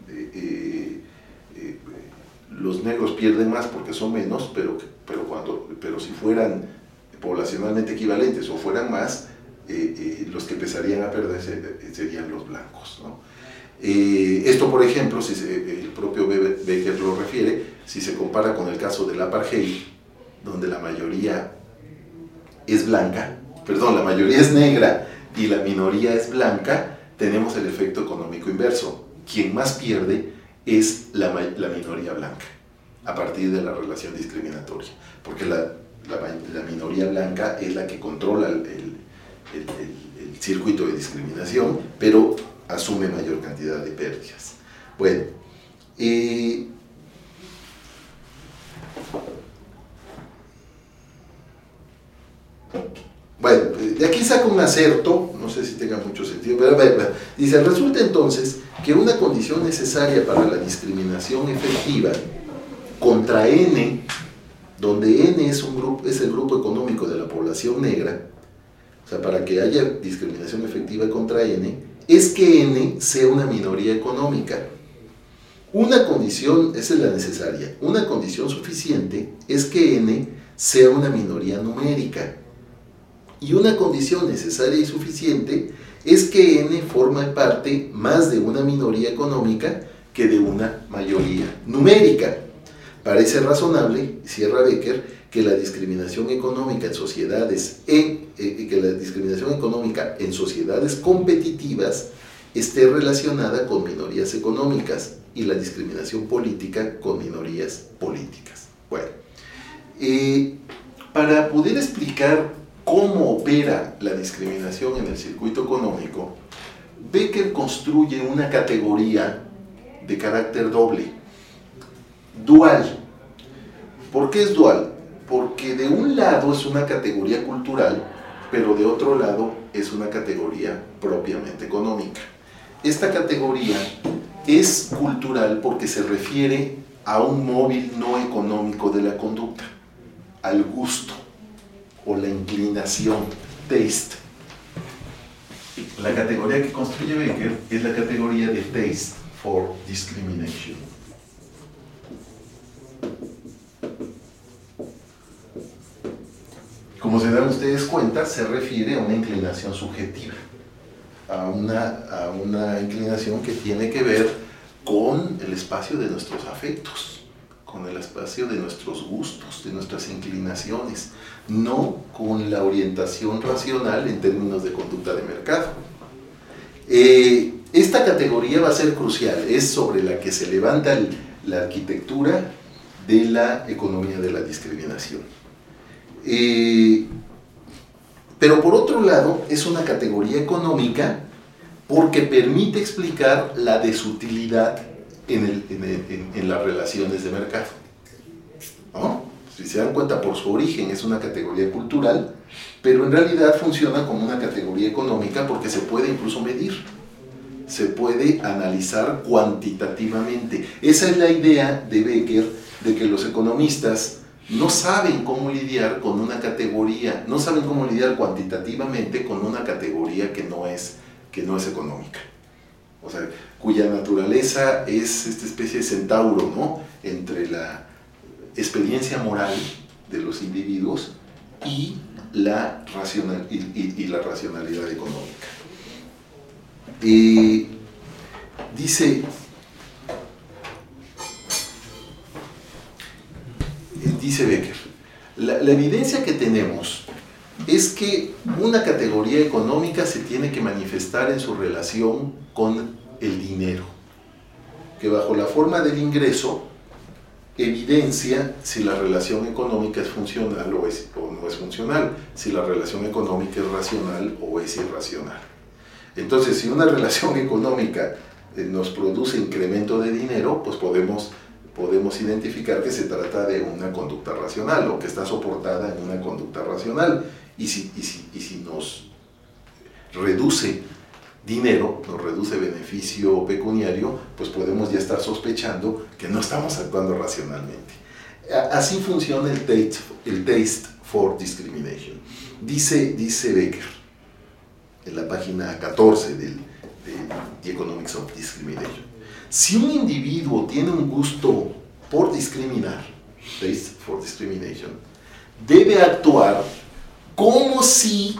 Los negros pierden más porque son menos, pero si fueran poblacionalmente equivalentes o fueran más, los que empezarían a perder serían los blancos, ¿no? Esto, por ejemplo, si el propio Becker lo refiere, si se compara con el caso del apartheid, donde la mayoría es negra y la minoría es blanca, tenemos el efecto económico inverso. Quien más pierde es la minoría blanca, a partir de la relación discriminatoria, porque la minoría blanca es la que controla el circuito de discriminación, pero asume mayor cantidad de pérdidas. Bueno, de aquí saco un acerto, no sé si tenga mucho sentido, pero dice, resulta entonces que una condición necesaria para la discriminación efectiva contra N, donde N es el grupo económico de la población negra, o sea, para que haya discriminación efectiva contra N, es que N sea una minoría económica. Una condición, esa es la necesaria, una condición suficiente es que N sea una minoría numérica. Y una condición necesaria y suficiente es que N forma parte más de una minoría económica que de una mayoría numérica. Parece razonable, cierra Becker, que la discriminación económica en sociedades competitivas esté relacionada con minorías económicas y la discriminación política con minorías políticas. Bueno, Para poder explicar cómo opera la discriminación en el circuito económico, Becker construye una categoría de carácter doble, dual. ¿Por qué es dual? Porque de un lado es una categoría cultural, pero de otro lado es una categoría propiamente económica. Esta categoría es cultural porque se refiere a un móvil no económico de la conducta, al gusto o la inclinación, taste. La categoría que construye Becker es la categoría de taste for discrimination. Como se dan ustedes cuenta, se refiere a una inclinación subjetiva, a una inclinación que tiene que ver con el espacio de nuestros afectos, con el espacio de nuestros gustos, de nuestras inclinaciones, no con la orientación racional en términos de conducta de mercado. Esta categoría va a ser crucial, es sobre la que se levanta la arquitectura de la economía de la discriminación. Pero por otro lado, es una categoría económica porque permite explicar la desutilidad en las relaciones de mercado, ¿no? Si se dan cuenta, por su origen es una categoría cultural, pero en realidad funciona como una categoría económica porque se puede incluso medir, se puede analizar cuantitativamente. Esa es la idea de Becker, de que los economistas no saben cómo lidiar con una categoría, no saben cómo lidiar cuantitativamente con una categoría que no es económica. O sea, cuya naturaleza es esta especie de centauro, ¿no?, entre la experiencia moral de los individuos y la racionalidad económica. Dice Becker, la evidencia que tenemos es que una categoría económica se tiene que manifestar en su relación con el dinero, que bajo la forma del ingreso evidencia si la relación económica es funcional o no es funcional, si la relación económica es racional o es irracional. Entonces, si una relación económica nos produce incremento de dinero, pues podemos identificar que se trata de una conducta racional o que está soportada en una conducta racional. Y si nos reduce dinero, nos reduce beneficio pecuniario, pues podemos ya estar sospechando que no estamos actuando racionalmente. Así funciona el taste for discrimination. Dice Becker en la página 14 de The Economics of Discrimination. Si un individuo tiene un gusto por discriminar, taste for discrimination, debe actuar como si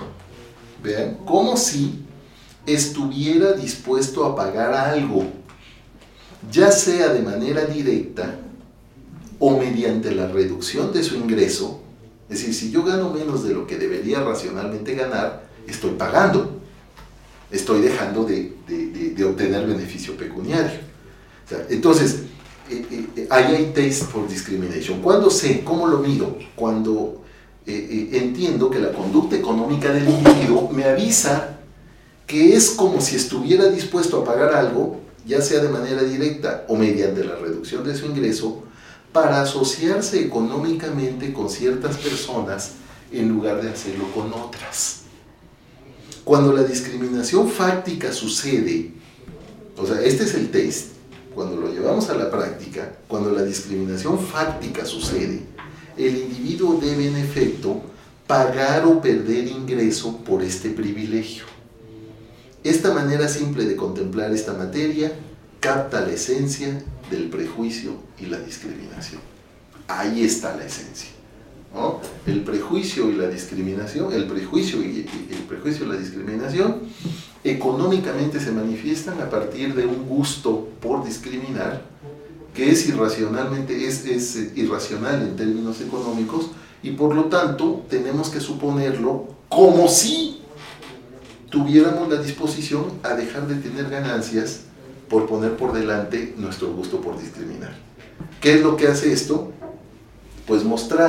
estuviera dispuesto a pagar algo, ya sea de manera directa o mediante la reducción de su ingreso. Es decir, si yo gano menos de lo que debería racionalmente ganar, estoy pagando, estoy dejando de obtener beneficio pecuniario. O sea, entonces, ahí hay taste for discrimination. ¿Cuándo sé? ¿Cómo lo mido? Cuando entiendo que la conducta económica del individuo me avisa que es como si estuviera dispuesto a pagar algo, ya sea de manera directa o mediante la reducción de su ingreso, para asociarse económicamente con ciertas personas en lugar de hacerlo con otras. Cuando la discriminación fáctica sucede, o sea, este es el taste, cuando lo llevamos a la práctica, cuando la discriminación fáctica sucede, el individuo debe en efecto pagar o perder ingreso por este privilegio. Esta manera simple de contemplar esta materia capta la esencia del prejuicio y la discriminación. Ahí está la esencia, ¿no? El prejuicio y la discriminación, el prejuicio y la discriminación económicamente se manifiestan a partir de un gusto por discriminar que es irracional en términos económicos, y por lo tanto tenemos que suponerlo como si tuviéramos la disposición a dejar de tener ganancias por poner por delante nuestro gusto por discriminar. ¿Qué es lo que hace esto? Pues mostrar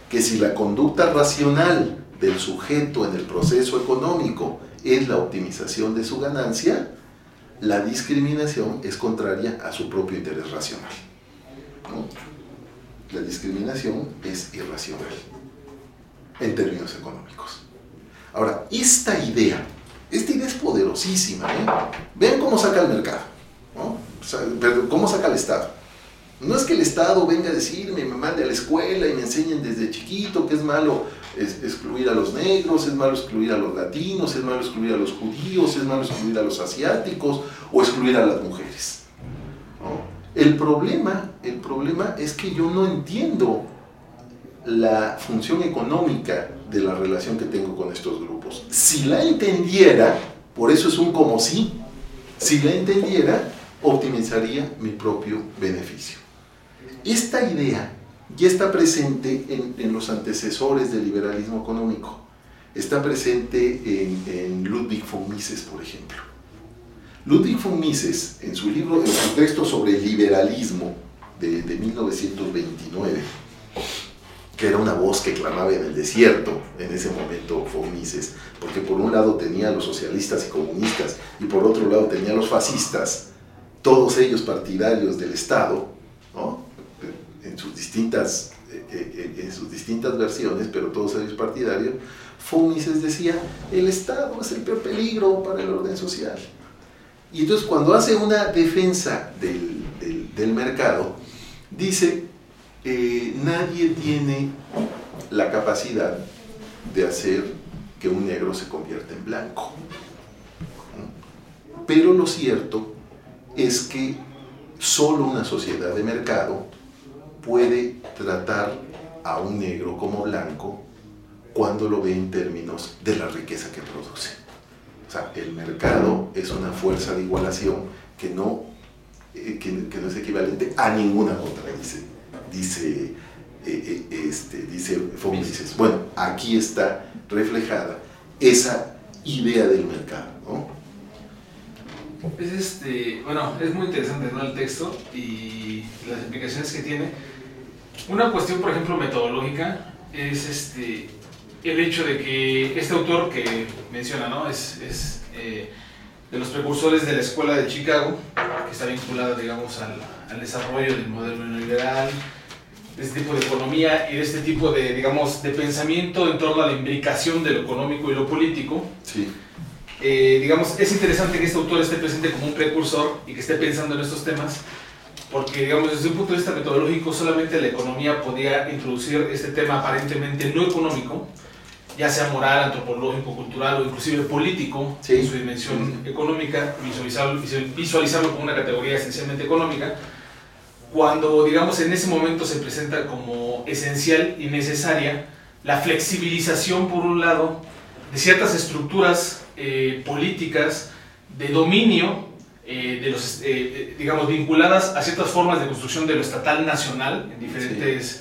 que si la conducta racional del sujeto en el proceso económico es la optimización de su ganancia, la discriminación es contraria a su propio interés racional, ¿no? La discriminación es irracional en términos económicos. Ahora, esta idea es poderosísima, ¿eh? Vean cómo saca el mercado, ¿no? Perdón, cómo saca el Estado. No es que el Estado venga a decirme, me mande a la escuela y me enseñen desde chiquito que es malo excluir a los negros, es malo excluir a los latinos, es malo excluir a los judíos, es malo excluir a los asiáticos o excluir a las mujeres, ¿no? El problema es que yo no entiendo la función económica de la relación que tengo con estos grupos. Si la entendiera, por eso es un como si la entendiera, optimizaría mi propio beneficio. Esta idea ya está presente en los antecesores del liberalismo económico. Está presente en Ludwig von Mises, por ejemplo. Ludwig von Mises, en su libro, en su texto sobre el liberalismo de 1929, que era una voz que clamaba en el desierto en ese momento von Mises, porque por un lado tenía a los socialistas y comunistas y por otro lado tenía a los fascistas, todos ellos partidarios del Estado, ¿no? en sus distintas versiones, pero todos ellos partidarios. Von Mises decía, el Estado es el peor peligro para el orden social. Y entonces cuando hace una defensa del mercado, dice, nadie tiene la capacidad de hacer que un negro se convierta en blanco. Pero lo cierto es que solo una sociedad de mercado puede tratar a un negro como blanco cuando lo ve en términos de la riqueza que produce. O sea, el mercado es una fuerza de igualación que no es equivalente a ninguna otra, dice von Mises. Bueno, aquí está reflejada esa idea del mercado, ¿no? Bueno, es muy interesante, ¿no?, el texto y las implicaciones que tiene. Una cuestión, por ejemplo, metodológica es el hecho de que este autor que menciona, ¿no?, es de los precursores de la escuela de Chicago, que está vinculada, digamos, al desarrollo del modelo neoliberal, de este tipo de economía y de este tipo de, digamos, de pensamiento en torno a la imbricación de lo económico y lo político. Sí. Digamos, es interesante que este autor esté presente como un precursor y que esté pensando en estos temas, porque, digamos, desde un punto de vista metodológico, solamente la economía podía introducir este tema aparentemente no económico, ya sea moral, antropológico, cultural o inclusive político, sí, en su dimensión económica, visualizarlo como una categoría esencialmente económica, cuando, digamos, en ese momento se presenta como esencial y necesaria la flexibilización, por un lado, de ciertas estructuras políticas de dominio, digamos, vinculadas a ciertas formas de construcción de lo estatal nacional en diferentes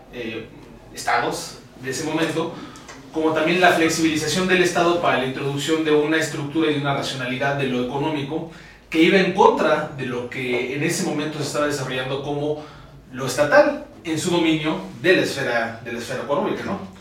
estados de ese momento, como también la flexibilización del Estado para la introducción de una estructura y de una racionalidad de lo económico que iba en contra de lo que en ese momento se estaba desarrollando como lo estatal en su dominio de la esfera económica, ¿no?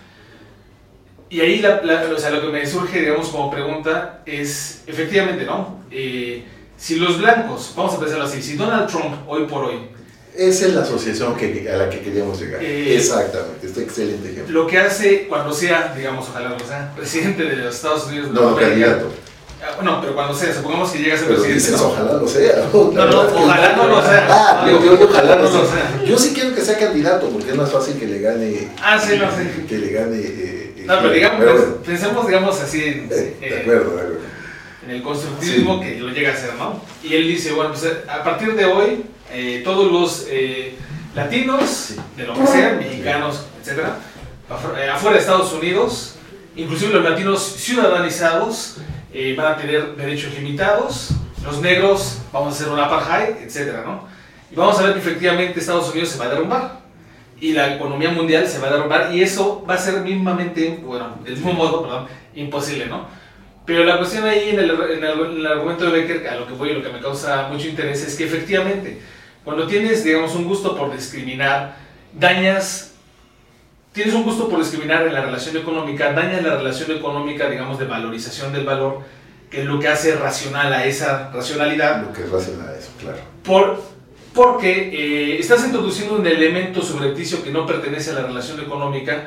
Y ahí o sea, lo que me surge, digamos, como pregunta es, efectivamente, ¿no? Si los blancos, vamos a pensarlo así, si Donald Trump hoy por hoy... Esa es la asociación a la que queríamos llegar. Exactamente, este excelente ejemplo. Lo que hace cuando sea, digamos, ojalá no sea, presidente de los Estados Unidos... No, candidato. No, pero cuando sea, supongamos que llega a ser pero presidente. Dices, ¿no? Ojalá lo sea. Ojalá no lo sea. Ojalá no lo sea. Yo sí quiero que sea candidato porque es más fácil que le gane. Sí, no sé. Que le gane. No, pero digamos, pensemos, digamos, así. De acuerdo. En el constructivismo, sí, que lo llega a ser, ¿no? Y él dice, bueno, pues a partir de hoy, todos los latinos, sí, de lo que sean, mexicanos, etcétera, afuera de Estados Unidos, inclusive los latinos ciudadanizados, van a tener derechos limitados, los negros vamos a hacer un apartheid, etcétera, ¿no? Y vamos a ver que efectivamente Estados Unidos se va a derrumbar y la economía mundial se va a derrumbar y eso va a ser mismamente, bueno, del mismo modo, perdón, imposible, ¿no? Pero la cuestión ahí en el argumento de Becker, a lo que voy y lo que me causa mucho interés, es que efectivamente, cuando tienes, digamos, un gusto por discriminar, dañas tienes un gusto por discriminar en la relación económica, dañas la relación económica, digamos, de valorización del valor, que es lo que hace racional a esa racionalidad. Lo que es racional a eso, claro. Porque estás introduciendo un elemento subrepticio que no pertenece a la relación económica,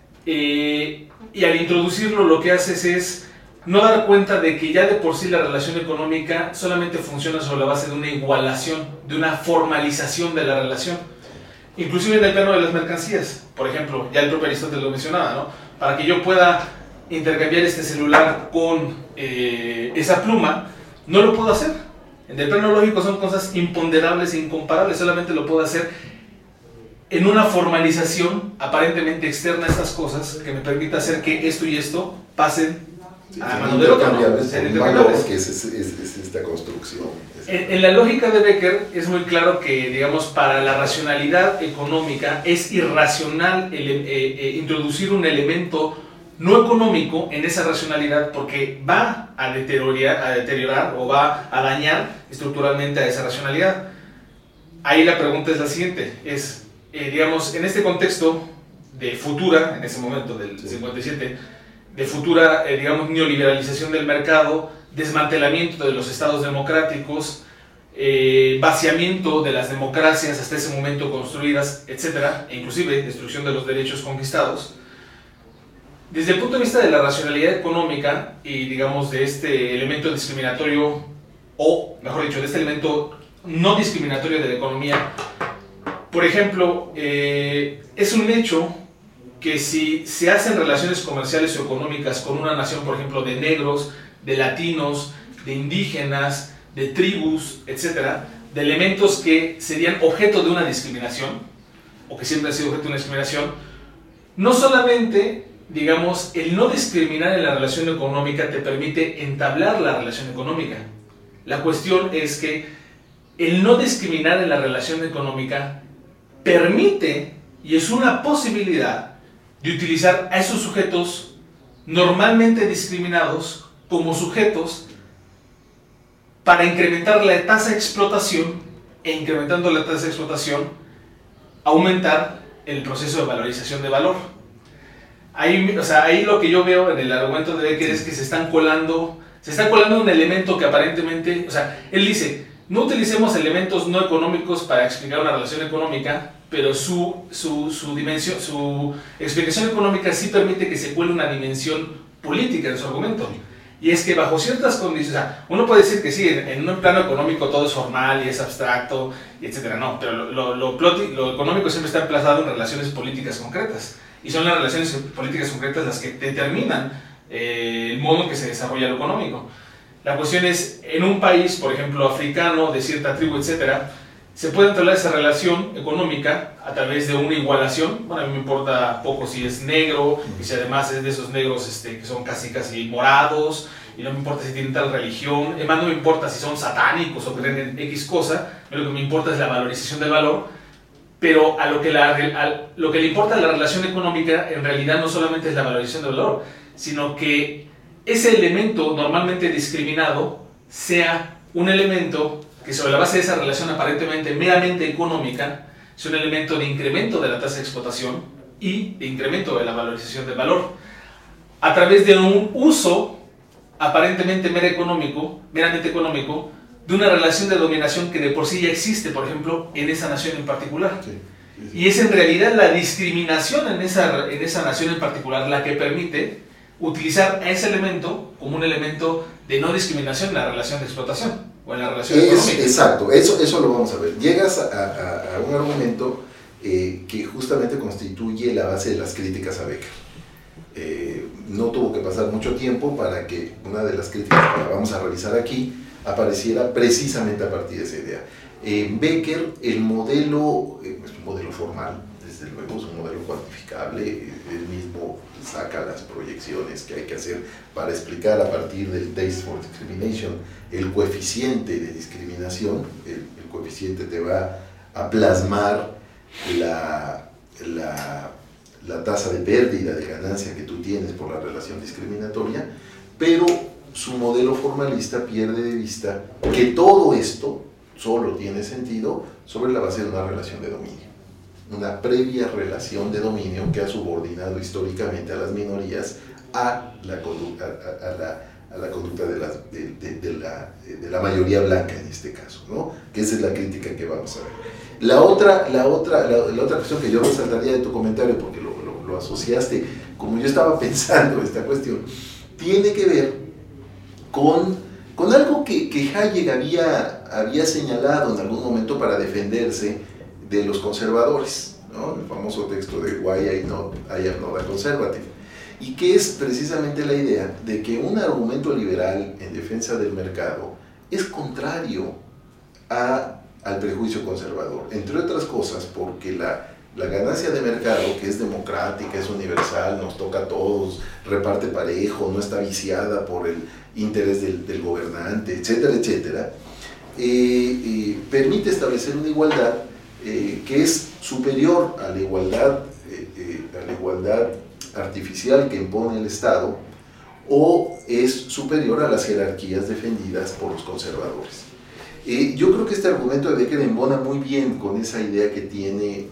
y al introducirlo lo que haces es no dar cuenta de que ya de por sí la relación económica solamente funciona sobre la base de una igualación, de una formalización de la relación. Inclusive en el plano de las mercancías, por ejemplo, ya el propio Aristóteles lo mencionaba, ¿no? Para que yo pueda intercambiar este celular con esa pluma, no lo puedo hacer. En el plano lógico son cosas imponderables e incomparables, solamente lo puedo hacer en una formalización aparentemente externa a estas cosas que me permita hacer que esto y esto pasen a la mano del otro, ¿no? Que es esta construcción. En la lógica de Becker es muy claro que, digamos, para la racionalidad económica es irracional introducir un elemento no económico en esa racionalidad, porque va a deteriorar o va a dañar estructuralmente a esa racionalidad. Ahí la pregunta es la siguiente, digamos, en este contexto de futura, en ese momento del 57, de futura, digamos, neoliberalización del mercado, desmantelamiento de los estados democráticos, vaciamiento de las democracias hasta ese momento construidas, etcétera, e inclusive destrucción de los derechos conquistados. Desde el punto de vista de la racionalidad económica y, digamos, de este elemento discriminatorio, o mejor dicho, de este elemento no discriminatorio de la economía, por ejemplo, es un hecho que si se hacen relaciones comerciales o económicas con una nación, por ejemplo, de negros, de latinos, de indígenas, de tribus, etcétera, de elementos que serían objeto de una discriminación, o que siempre han sido objeto de una discriminación, no solamente, digamos, el no discriminar en la relación económica te permite entablar la relación económica. La cuestión es que el no discriminar en la relación económica permite, y es una posibilidad, de utilizar a esos sujetos normalmente discriminados como sujetos para incrementar la tasa de explotación, e incrementando la tasa de explotación, aumentar el proceso de valorización de valor. Ahí, o sea, ahí lo que yo veo en el argumento de Becker es que se está colando un elemento que aparentemente, o sea, él dice, no utilicemos elementos no económicos para explicar una relación económica, pero su dimensión, su explicación económica sí permite que se cuele una dimensión política en su argumento. Y es que bajo ciertas condiciones, o sea, uno puede decir que sí, en un plano económico todo es formal y es abstracto, y etcétera, no, pero lo económico siempre está emplazado en relaciones políticas concretas. Y son las relaciones políticas concretas las que determinan el modo en que se desarrolla lo económico. La cuestión es, en un país, por ejemplo, africano, de cierta tribu, etcétera, se puede entablar esa relación económica a través de una igualación. Bueno, a mí me importa poco si es negro, y si además es de esos negros que son casi morados, y no me importa si tienen tal religión, además no me importa si son satánicos o creen en X cosa, lo que me importa es la valorización del valor. Pero a lo que le importa a la relación económica en realidad no solamente es la valorización del valor, sino que ese elemento normalmente discriminado sea un elemento que sobre la base de esa relación aparentemente meramente económica es un elemento de incremento de la tasa de explotación y de incremento de la valorización del valor a través de un uso aparentemente meramente económico de una relación de dominación que de por sí ya existe, por ejemplo, en esa nación en particular. Sí. Y es en realidad la discriminación en esa nación en particular la que permite utilizar a ese elemento como un elemento de no discriminación en la relación de explotación o en la relación económica. Exacto, eso lo vamos a ver. Llegas a un argumento que justamente constituye la base de las críticas a Becker. No tuvo que pasar mucho tiempo para que una de las críticas que vamos a realizar aquí apareciera precisamente a partir de esa idea. Becker, el modelo es un modelo formal, desde luego es un modelo cuantificable, él mismo saca las proyecciones que hay que hacer para explicar a partir del Taste for Discrimination el coeficiente de discriminación. El coeficiente te va a plasmar la tasa de pérdida de ganancia que tú tienes por la relación discriminatoria, pero su modelo formalista pierde de vista que todo esto solo tiene sentido sobre la base de una relación de dominio. una previa relación de dominio que ha subordinado históricamente a las minorías a la conducta, a la conducta de la mayoría blanca en este caso, ¿no? Que esa es la crítica que vamos a ver. La otra cuestión que yo resaltaría de tu comentario, porque lo asociaste, como yo estaba pensando esta cuestión, tiene que ver con algo que Hayek había señalado en algún momento para defenderse de los conservadores, ¿no? El famoso texto de Why I Am Not a Conservative, y que es precisamente la idea de que un argumento liberal en defensa del mercado es contrario al prejuicio conservador, entre otras cosas porque la ganancia de mercado, que es democrática, es universal, nos toca a todos, reparte parejo, no está viciada por el interés del gobernante, etcétera, etcétera, permite establecer una igualdad que es superior a la igualdad artificial que impone el Estado, o es superior a las jerarquías defendidas por los conservadores. Yo creo que este argumento de Becker embona muy bien con esa idea que tiene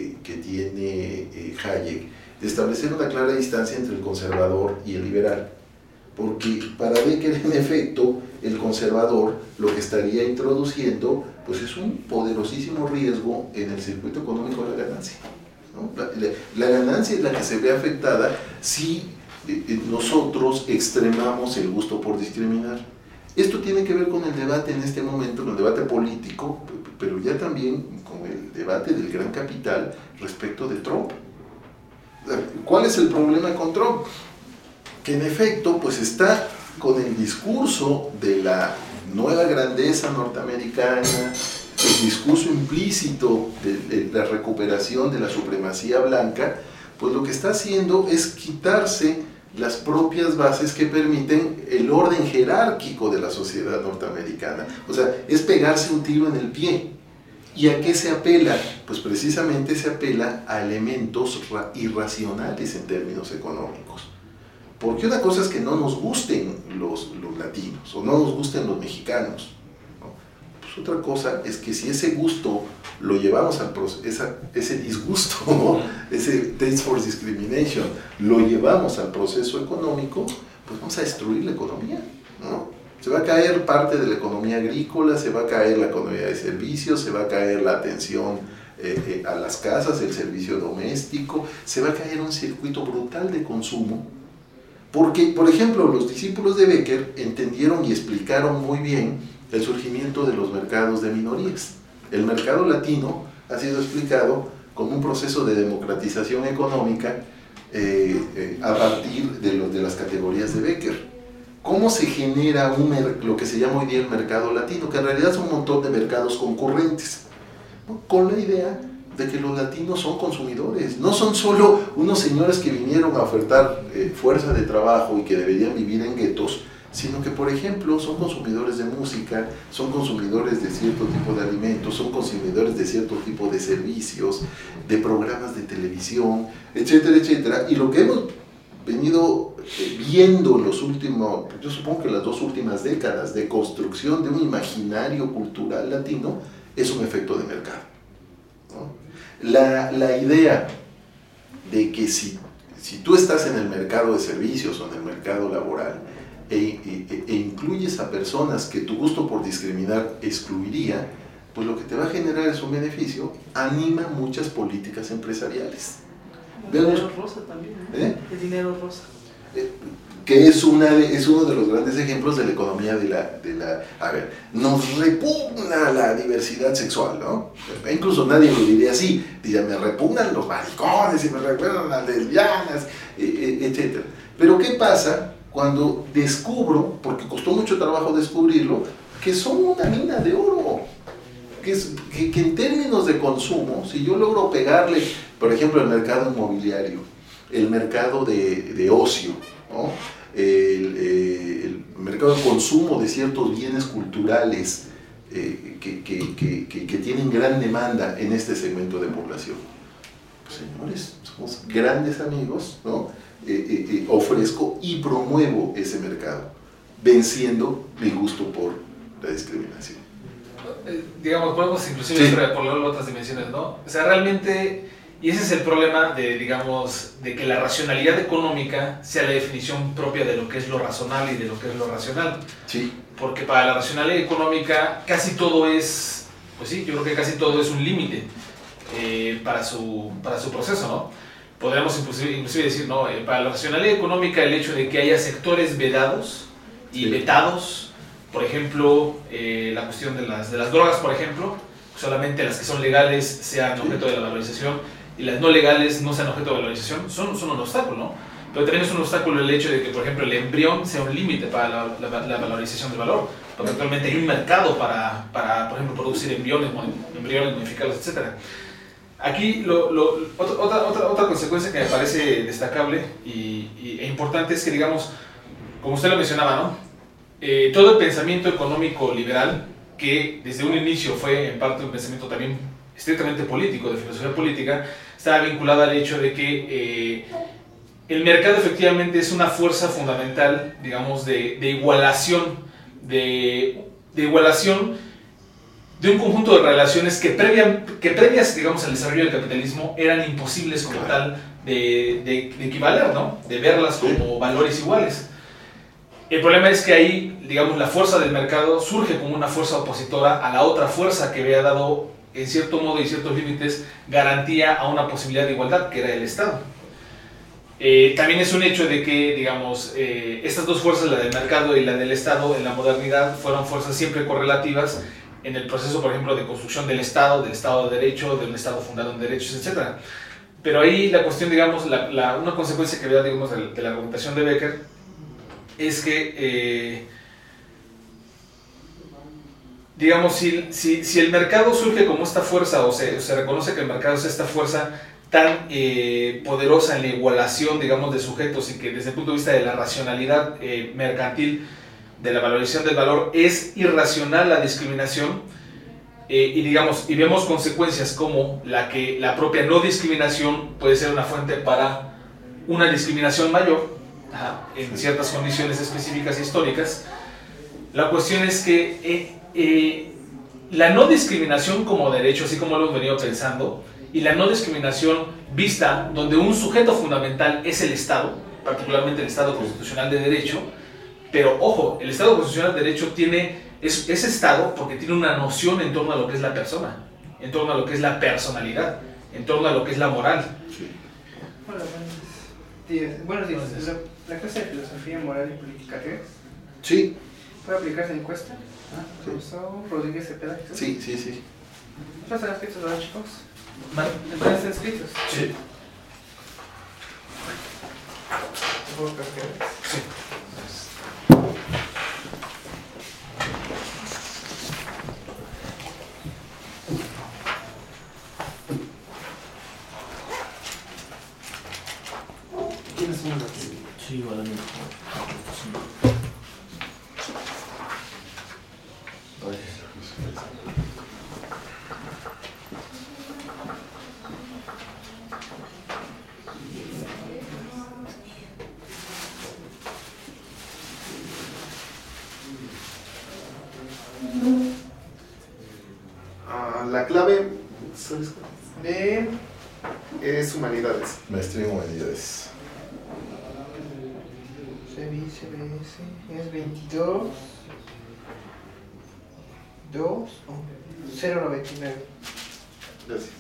Hayek de establecer una clara distancia entre el conservador y el liberal, porque para Becker, en efecto, el conservador lo que estaría introduciendo pues es un poderosísimo riesgo en el circuito económico de la ganancia, ¿no? La ganancia es la que se ve afectada si nosotros extremamos el gusto por discriminar. Esto tiene que ver con el debate en este momento, con el debate político, pero ya también con el debate del gran capital respecto de Trump. ¿Cuál es el problema con Trump? Que en efecto pues está con el discurso de la nueva grandeza norteamericana, el discurso implícito de la recuperación de la supremacía blanca, pues lo que está haciendo es quitarse las propias bases que permiten el orden jerárquico de la sociedad norteamericana. O sea, es pegarse un tiro en el pie. ¿Y a qué se apela? Pues precisamente se apela a elementos irracionales en términos económicos. Porque una cosa es que no nos gusten los latinos o no nos gusten los mexicanos, ¿no? Pues otra cosa es que si ese gusto lo llevamos al ese disgusto, ¿no? Ese taste for discrimination, lo llevamos al proceso económico, pues vamos a destruir la economía, ¿no? Se va a caer parte de la economía agrícola, se va a caer la economía de servicios, se va a caer la atención a las casas, el servicio doméstico, se va a caer un circuito brutal de consumo. Porque, por ejemplo, los discípulos de Becker entendieron y explicaron muy bien el surgimiento de los mercados de minorías. El mercado latino ha sido explicado como un proceso de democratización económica a partir de las categorías de Becker. ¿Cómo se genera lo que se llama hoy día el mercado latino? Que en realidad son un montón de mercados concurrentes, ¿no? Con la idea de que los latinos son consumidores, no son solo unos señores que vinieron a ofertar fuerza de trabajo y que deberían vivir en guetos, sino que, por ejemplo, son consumidores de música, son consumidores de cierto tipo de alimentos, son consumidores de cierto tipo de servicios, de programas de televisión, etcétera, etcétera. Y lo que hemos venido viendo en los últimos, yo supongo que las 2 últimas décadas de construcción de un imaginario cultural latino, es un efecto de mercado, ¿no? La idea de que si tú estás en el mercado de servicios o en el mercado laboral e incluyes a personas que tu gusto por discriminar excluiría, pues lo que te va a generar es un beneficio, anima muchas políticas empresariales. El dinero rosa también, ¿no? El dinero rosa. Que es uno de los grandes ejemplos de la economía a ver, nos repugna la diversidad sexual, ¿no? Incluso nadie lo diría así, diría, me repugnan los maricones y me repugnan las lesbianas, etc. Pero ¿qué pasa cuando descubro, porque costó mucho trabajo descubrirlo, que son una mina de oro? Que en términos de consumo, si yo logro pegarle, por ejemplo, el mercado inmobiliario, el mercado de ocio, ¿no? El mercado de consumo de ciertos bienes culturales que tienen gran demanda en este segmento de población. Pues, señores, somos grandes amigos, ¿no? Ofrezco y promuevo ese mercado, venciendo mi gusto por la discriminación. digamos, podemos inclusive extrapolarlo a otras dimensiones, ¿no? O sea, realmente, y ese es el problema de, digamos, de que la racionalidad económica sea la definición propia de lo que es lo razonable y de lo que es lo racional. Sí. Porque para la racionalidad económica casi todo es, pues sí, yo creo que casi todo es un límite para su proceso, ¿no? Podríamos inclusive decir, no, para la racionalidad económica el hecho de que haya sectores vedados y vetados, por ejemplo, la cuestión de las drogas, por ejemplo, solamente las que son legales sean objeto de la valorización y las no legales no sean objeto de valorización, son un obstáculo, ¿no? Pero también es un obstáculo el hecho de que, por ejemplo, el embrión sea un límite para la valorización del valor, porque actualmente hay un mercado para por ejemplo, producir embriones modificados, etc. Aquí, otra consecuencia que me parece destacable e importante es que, digamos, como usted lo mencionaba, ¿no? Todo el pensamiento económico liberal, que desde un inicio fue en parte un pensamiento también estrictamente político, de filosofía política, estaba vinculado al hecho de que el mercado efectivamente es una fuerza fundamental, digamos, de igualación, de igualación de un conjunto de relaciones que previas, digamos, al desarrollo del capitalismo eran imposibles como tal de equivaler, ¿no? De verlas como valores iguales. El problema es que ahí, digamos, la fuerza del mercado surge como una fuerza opositora a la otra fuerza que había dado, en cierto modo y ciertos límites, garantía a una posibilidad de igualdad, que era el Estado. También es un hecho de que, digamos, estas dos fuerzas, la del mercado y la del Estado, en la modernidad fueron fuerzas siempre correlativas en el proceso, por ejemplo, de construcción del Estado de Derecho, de un Estado fundado en derechos, etc. Pero ahí la cuestión, digamos, una consecuencia que veo, digamos, de la argumentación de Becker es que, digamos, si el mercado surge como esta fuerza, o se reconoce que el mercado es esta fuerza tan poderosa en la igualación, digamos, de sujetos, y que desde el punto de vista de la racionalidad mercantil, de la valorización del valor, es irracional la discriminación, y vemos consecuencias como la propia no discriminación puede ser una fuente para una discriminación mayor, en ciertas condiciones específicas históricas. La cuestión es que la no discriminación como derecho, así como lo hemos venido pensando, y la no discriminación vista donde un sujeto fundamental es el Estado, particularmente el Estado constitucional de derecho, pero ojo, el Estado constitucional de derecho es Estado porque tiene una noción en torno a lo que es la persona, en torno a lo que es la personalidad, en torno a lo que es la moral. Buenos días. La clase de filosofía moral y política, ¿qué es? Sí. ¿Puede aplicarse en encuesta? Sí. ¿Profesor Rodríguez Cepeda? Sí, sí, sí. ¿No están escritos, verdad, chicos? ¿Están escritos? Sí. ¿Puedo creer que Sí. ¿Quiénes son los? Sí, vale. La clave, ¿sabes cuál? Es humanidades. Maestría en humanidades. CBS es 22 2 099. Gracias.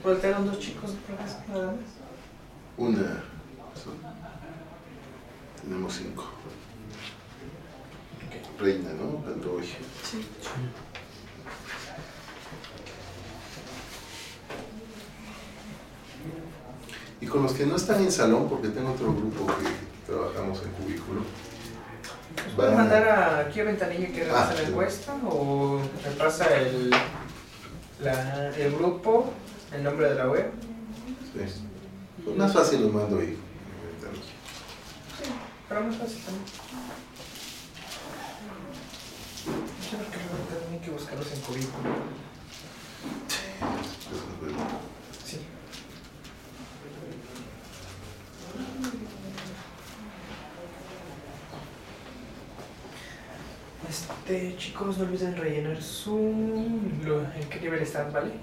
¿Voltearon 2 chicos, profesor, nada más? Una. Tenemos 5. Reina, ¿no? Android. Sí. Y con los que no están en salón, porque tengo otro grupo que trabajamos en cubículo. ¿Nos pueden mandar aquí a Ventanilla que revisa la encuesta o me pasa el grupo, el nombre de la web? Sí. Pues más fácil lo mando ahí. Sí, pero más fácil también. Yo creo que también hay que buscarlos en cubículo. Sí. Chicos, no olviden rellenar en qué nivel están, ¿vale?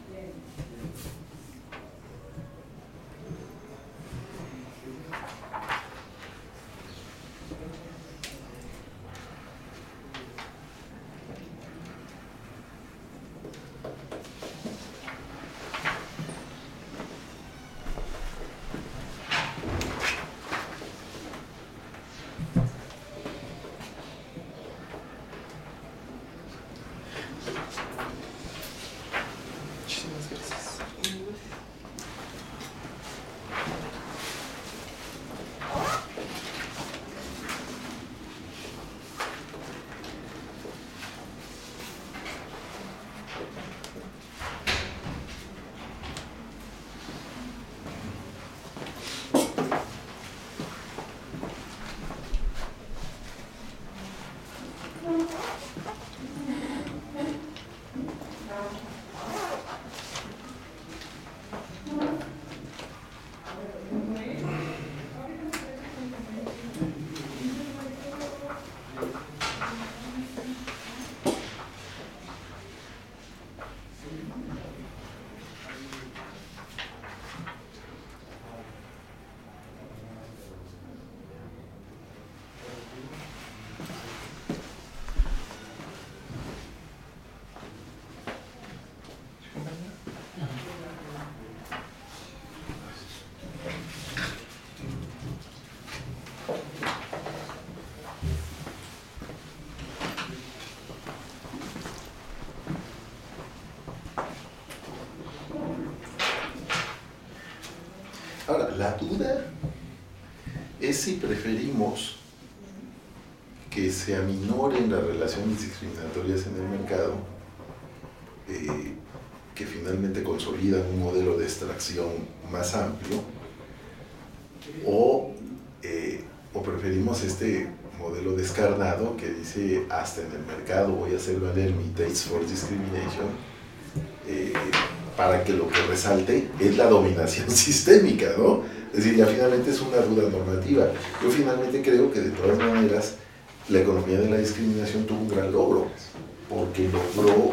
Ahora, la duda es si preferimos que se aminoren las relaciones discriminatorias en el mercado, que finalmente consolidan un modelo de extracción más amplio, o preferimos este modelo descarnado que dice hasta en el mercado voy a hacer valer mi taste for discrimination, para que lo que resalte es la dominación sistémica, ¿no? Es decir, ya finalmente es una duda normativa. Yo finalmente creo que de todas maneras la economía de la discriminación tuvo un gran logro, porque logró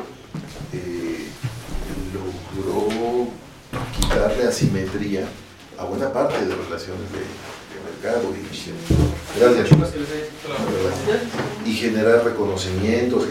quitarle asimetría a buena parte de relaciones de mercado y generar reconocimientos,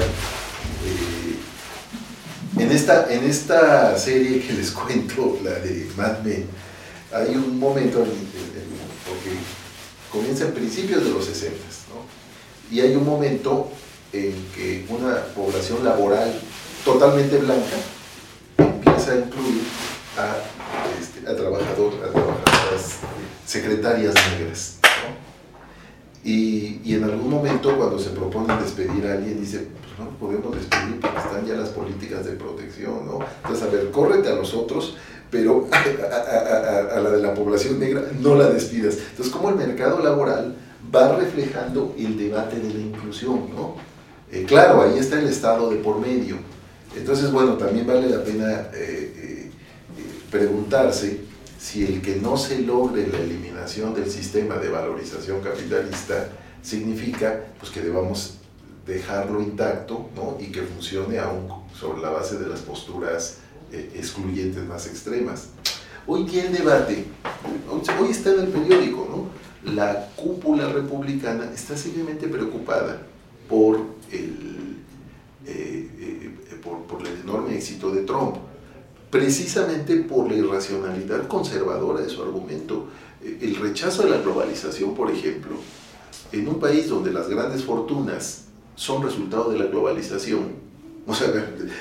en esta serie que les cuento, la de Mad Men, hay un momento, porque comienza en principios de los 60, ¿no? Y hay un momento en que una población laboral totalmente blanca empieza a incluir a trabajadoras secretarias negras, ¿no? Y en algún momento cuando se proponen despedir a alguien dice, pues no podemos despedir porque están ya las políticas de protección, ¿no? Entonces, a ver, córrete a los otros, pero a la de la población negra no la despidas. Entonces, como el mercado laboral va reflejando el debate de la inclusión, ¿no? Claro, ahí está el Estado de por medio. Entonces, bueno, también vale la pena preguntarse si el que no se logre la eliminación del sistema de valorización capitalista significa pues, que debamos dejarlo intacto, ¿no? Y que funcione aún sobre la base de las posturas excluyentes más extremas. Hoy tiene el debate, hoy está en el periódico, ¿no? La cúpula republicana está seriamente preocupada por el enorme éxito de Trump. precisamente por la irracionalidad conservadora de su argumento. El rechazo de la globalización, por ejemplo, en un país donde las grandes fortunas son resultado de la globalización, o sea,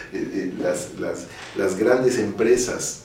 las grandes empresas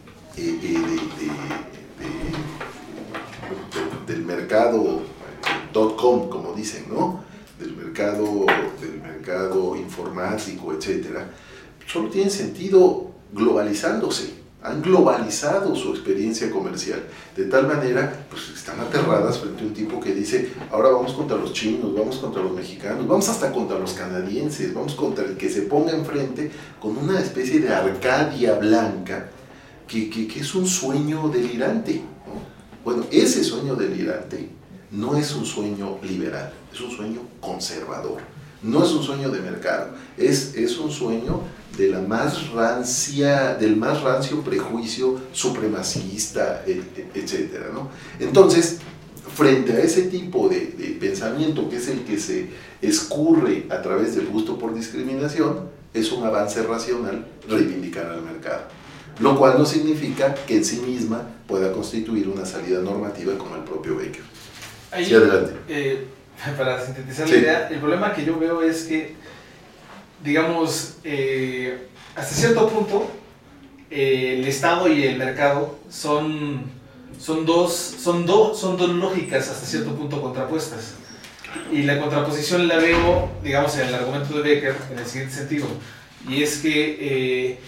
del mercado .com, como dicen, ¿no? Del mercado informático, etcétera, solo tienen sentido globalizándose. Han globalizado su experiencia comercial, de tal manera, pues están aterradas frente a un tipo que dice, ahora vamos contra los chinos, vamos contra los mexicanos, vamos hasta contra los canadienses, vamos contra el que se ponga enfrente con una especie de Arcadia blanca, que es un sueño delirante, ¿no? Bueno, ese sueño delirante no es un sueño liberal, es un sueño conservador, no es un sueño de mercado, es un sueño de la del más rancio prejuicio supremacista, etcétera, ¿no? Entonces, frente a ese tipo de pensamiento, que es el que se escurre a través del gusto por discriminación, es un avance racional reivindicar al mercado, lo cual no significa que en sí misma pueda constituir una salida normativa como el propio Becker. Ahí, sí, adelante. Para sintetizar la idea, el problema que yo veo es que, digamos, hasta cierto punto, el Estado y el mercado son dos lógicas hasta cierto punto contrapuestas. Y la contraposición la veo, digamos, en el argumento de Becker en el siguiente sentido, y es que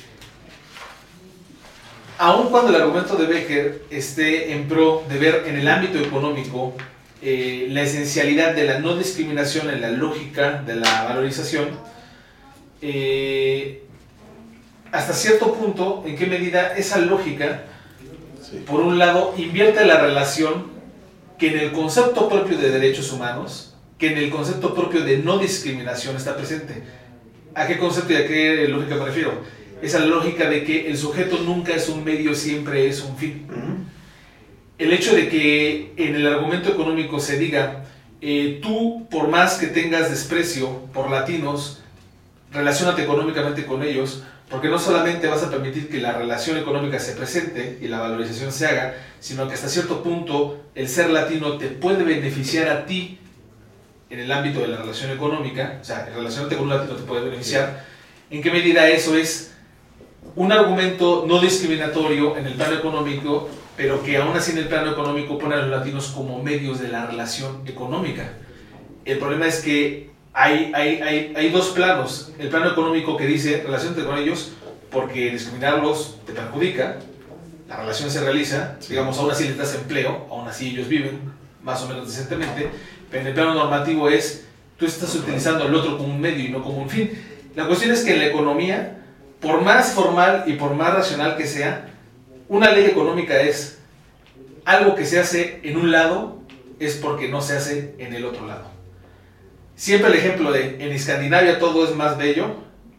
aun cuando el argumento de Becker esté en pro de ver en el ámbito económico la esencialidad de la no discriminación en la lógica de la valorización, hasta cierto punto, en qué medida esa lógica, sí, por un lado, invierte la relación que en el concepto propio de derechos humanos, que en el concepto propio de no discriminación está presente. ¿A qué concepto y a qué lógica me refiero? Esa lógica de que el sujeto nunca es un medio, siempre es un fin. El hecho de que en el argumento económico se diga, tú, por más que tengas desprecio por latinos, relaciónate económicamente con ellos, porque no solamente vas a permitir que la relación económica se presente y la valorización se haga, sino que hasta cierto punto el ser latino te puede beneficiar a ti en el ámbito de la relación económica, o sea, relacionarte con un latino te puede beneficiar. ¿En qué medida eso es un argumento no discriminatorio en el plano económico, pero que aún así en el plano económico pone a los latinos como medios de la relación económica? El problema es que hay dos planos. El plano económico que dice relaciónate con ellos porque discriminarlos te perjudica, la relación se realiza, sí, digamos, aún así les das empleo, aún así ellos viven más o menos decentemente, pero en el plano normativo es, tú estás utilizando al otro como un medio y no como un fin. La cuestión es que en la economía, por más formal y por más racional que sea, una ley económica es algo que se hace en un lado es porque no se hace en el otro lado. Siempre el ejemplo de en Escandinavia todo es más bello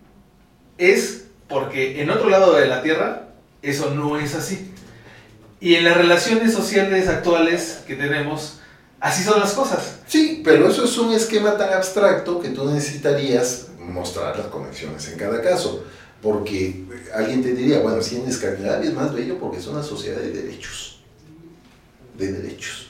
es porque en otro lado de la tierra eso no es así. Y en las relaciones sociales actuales que tenemos, así son las cosas. Sí, pero eso es un esquema tan abstracto que tú necesitarías mostrar las conexiones en cada caso. Porque alguien te diría, bueno, si en Escandinavia es más bello porque es una sociedad de derechos. De derechos.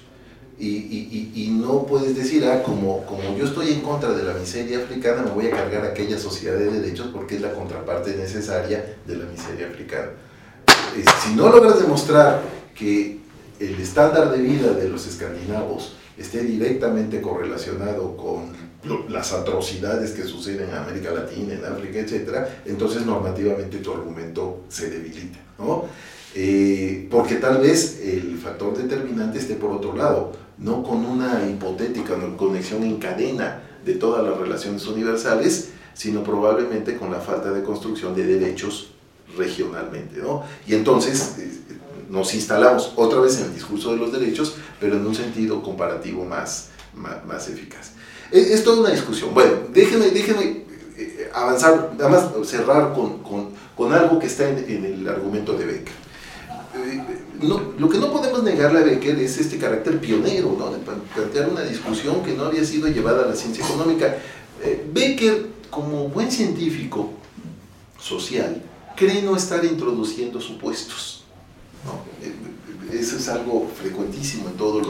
Y no puedes decir, como yo estoy en contra de la miseria africana, me voy a cargar a aquella sociedad de derechos porque es la contraparte necesaria de la miseria africana. Si no logras demostrar que el estándar de vida de los escandinavos esté directamente correlacionado con las atrocidades que suceden en América Latina, en África, etc., entonces normativamente tu argumento se debilita, ¿no? Porque tal vez el factor determinante esté por otro lado, no con una hipotética conexión en cadena de todas las relaciones universales, sino probablemente con la falta de construcción de derechos regionalmente, ¿no? Y entonces nos instalamos otra vez en el discurso de los derechos, pero en un sentido comparativo más eficaz. Es toda una discusión. Bueno, déjenme avanzar, nada más cerrar con algo que está en el argumento de Becker. Lo que no podemos negarle a Becker es este carácter pionero, ¿no? De plantear una discusión que no había sido llevada a la ciencia económica. Becker, como buen científico social, cree no estar introduciendo supuestos, ¿no? Eso es algo frecuentísimo en todos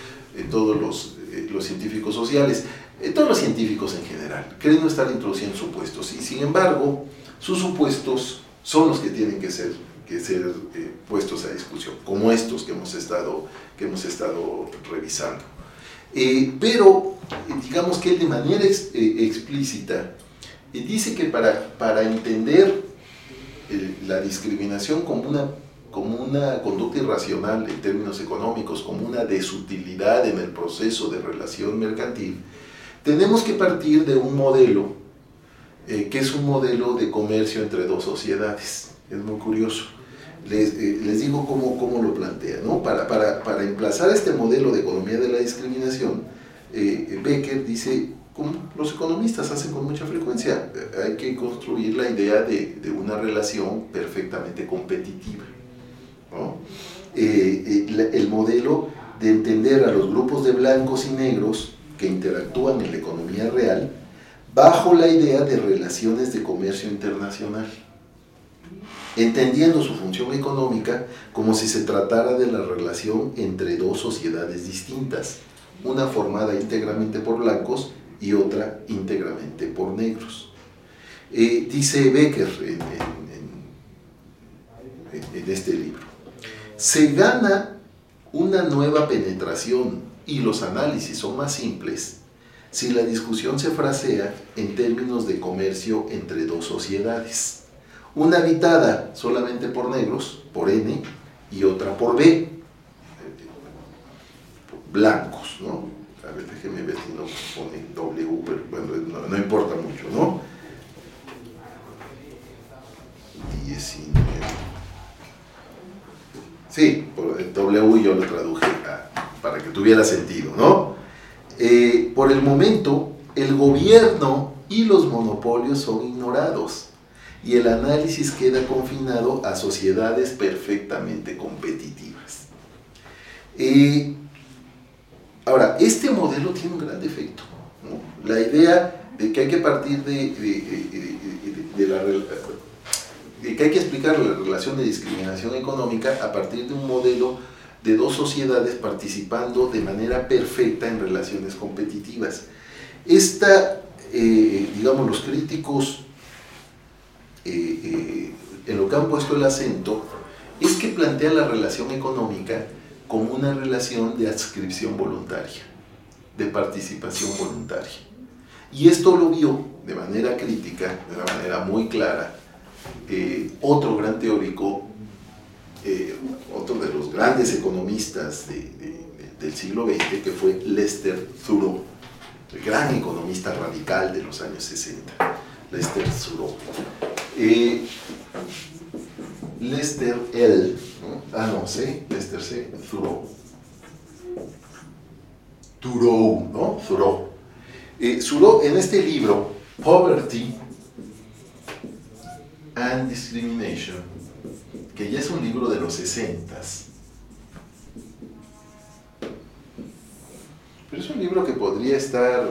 los científicos sociales, todos los científicos en general, creen no estar introduciendo supuestos, y sin embargo, sus supuestos son los que tienen que ser puestos a discusión, como estos que hemos estado revisando. Pero, digamos que él de manera explícita dice que para entender la discriminación como una conducta irracional en términos económicos, como una desutilidad en el proceso de relación mercantil, tenemos que partir de un modelo que es un modelo de comercio entre dos sociedades. Es muy curioso. Les digo cómo lo plantea, ¿no? Para emplazar este modelo de economía de la discriminación, Becker dice, como los economistas hacen con mucha frecuencia, hay que construir la idea de una relación perfectamente competitiva, ¿no? El modelo de entender a los grupos de blancos y negros que interactúan en la economía real bajo la idea de relaciones de comercio internacional, entendiendo su función económica como si se tratara de la relación entre dos sociedades distintas, una formada íntegramente por blancos y otra íntegramente por negros. Dice Becker en este libro, se gana una nueva penetración y los análisis son más simples si la discusión se frasea en términos de comercio entre dos sociedades, una habitada solamente por negros, por N, y otra por B, blancos, ¿no? A ver, déjeme ver si no pone W, pero bueno, no importa mucho, ¿no? 19. Sí, por el W yo lo traduje para que tuviera sentido, ¿no? Por el momento, el gobierno y los monopolios son ignorados y el análisis queda confinado a sociedades perfectamente competitivas. Ahora, este modelo tiene un gran defecto, ¿no? La idea de que hay que partir que hay que explicar la relación de discriminación económica a partir de un modelo de dos sociedades participando de manera perfecta en relaciones competitivas. Digamos, los críticos en lo que han puesto el acento es que plantea la relación económica como una relación de adscripción voluntaria, de participación voluntaria. Y esto lo vio de manera crítica, de una manera muy clara, otro gran teórico, otro de los grandes economistas del siglo XX, que fue Lester Thurow, el gran economista radical de los años 60, Lester Thurow. Lester L, ¿no? Lester C, Thurow. Thurow, ¿no? Thurow. Thurow, en este libro, Poverty and Discrimination, que ya es un libro de los 60s, pero es un libro que podría estar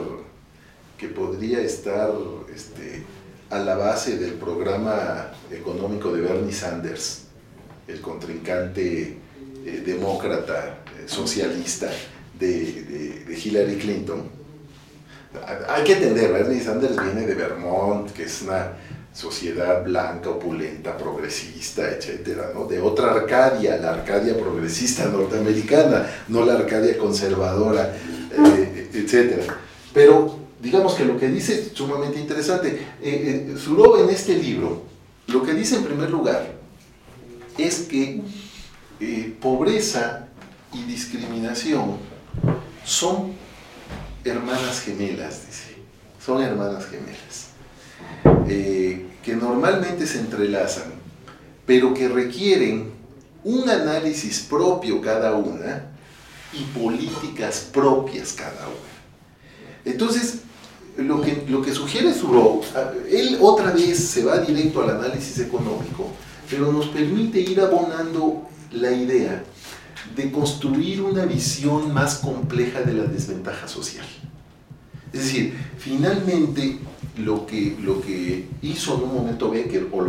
a la base del programa económico de Bernie Sanders, el contrincante demócrata, socialista de Hillary Clinton. Hay que entender, Bernie Sanders viene de Vermont, que es una sociedad blanca, opulenta, progresista, etcétera, ¿no? De otra Arcadia, la Arcadia progresista norteamericana, no la Arcadia conservadora, etcétera. Pero digamos que lo que dice es sumamente interesante. Thurow en este libro, lo que dice en primer lugar es que pobreza y discriminación son hermanas gemelas, dice. Son hermanas gemelas. Que normalmente se entrelazan, pero que requieren un análisis propio cada una y políticas propias cada una. Entonces, lo que sugiere Thurow, él otra vez se va directo al análisis económico, pero nos permite ir abonando la idea de construir una visión más compleja de la desventaja social. Es decir, finalmente lo que hizo en un momento Becker, o lo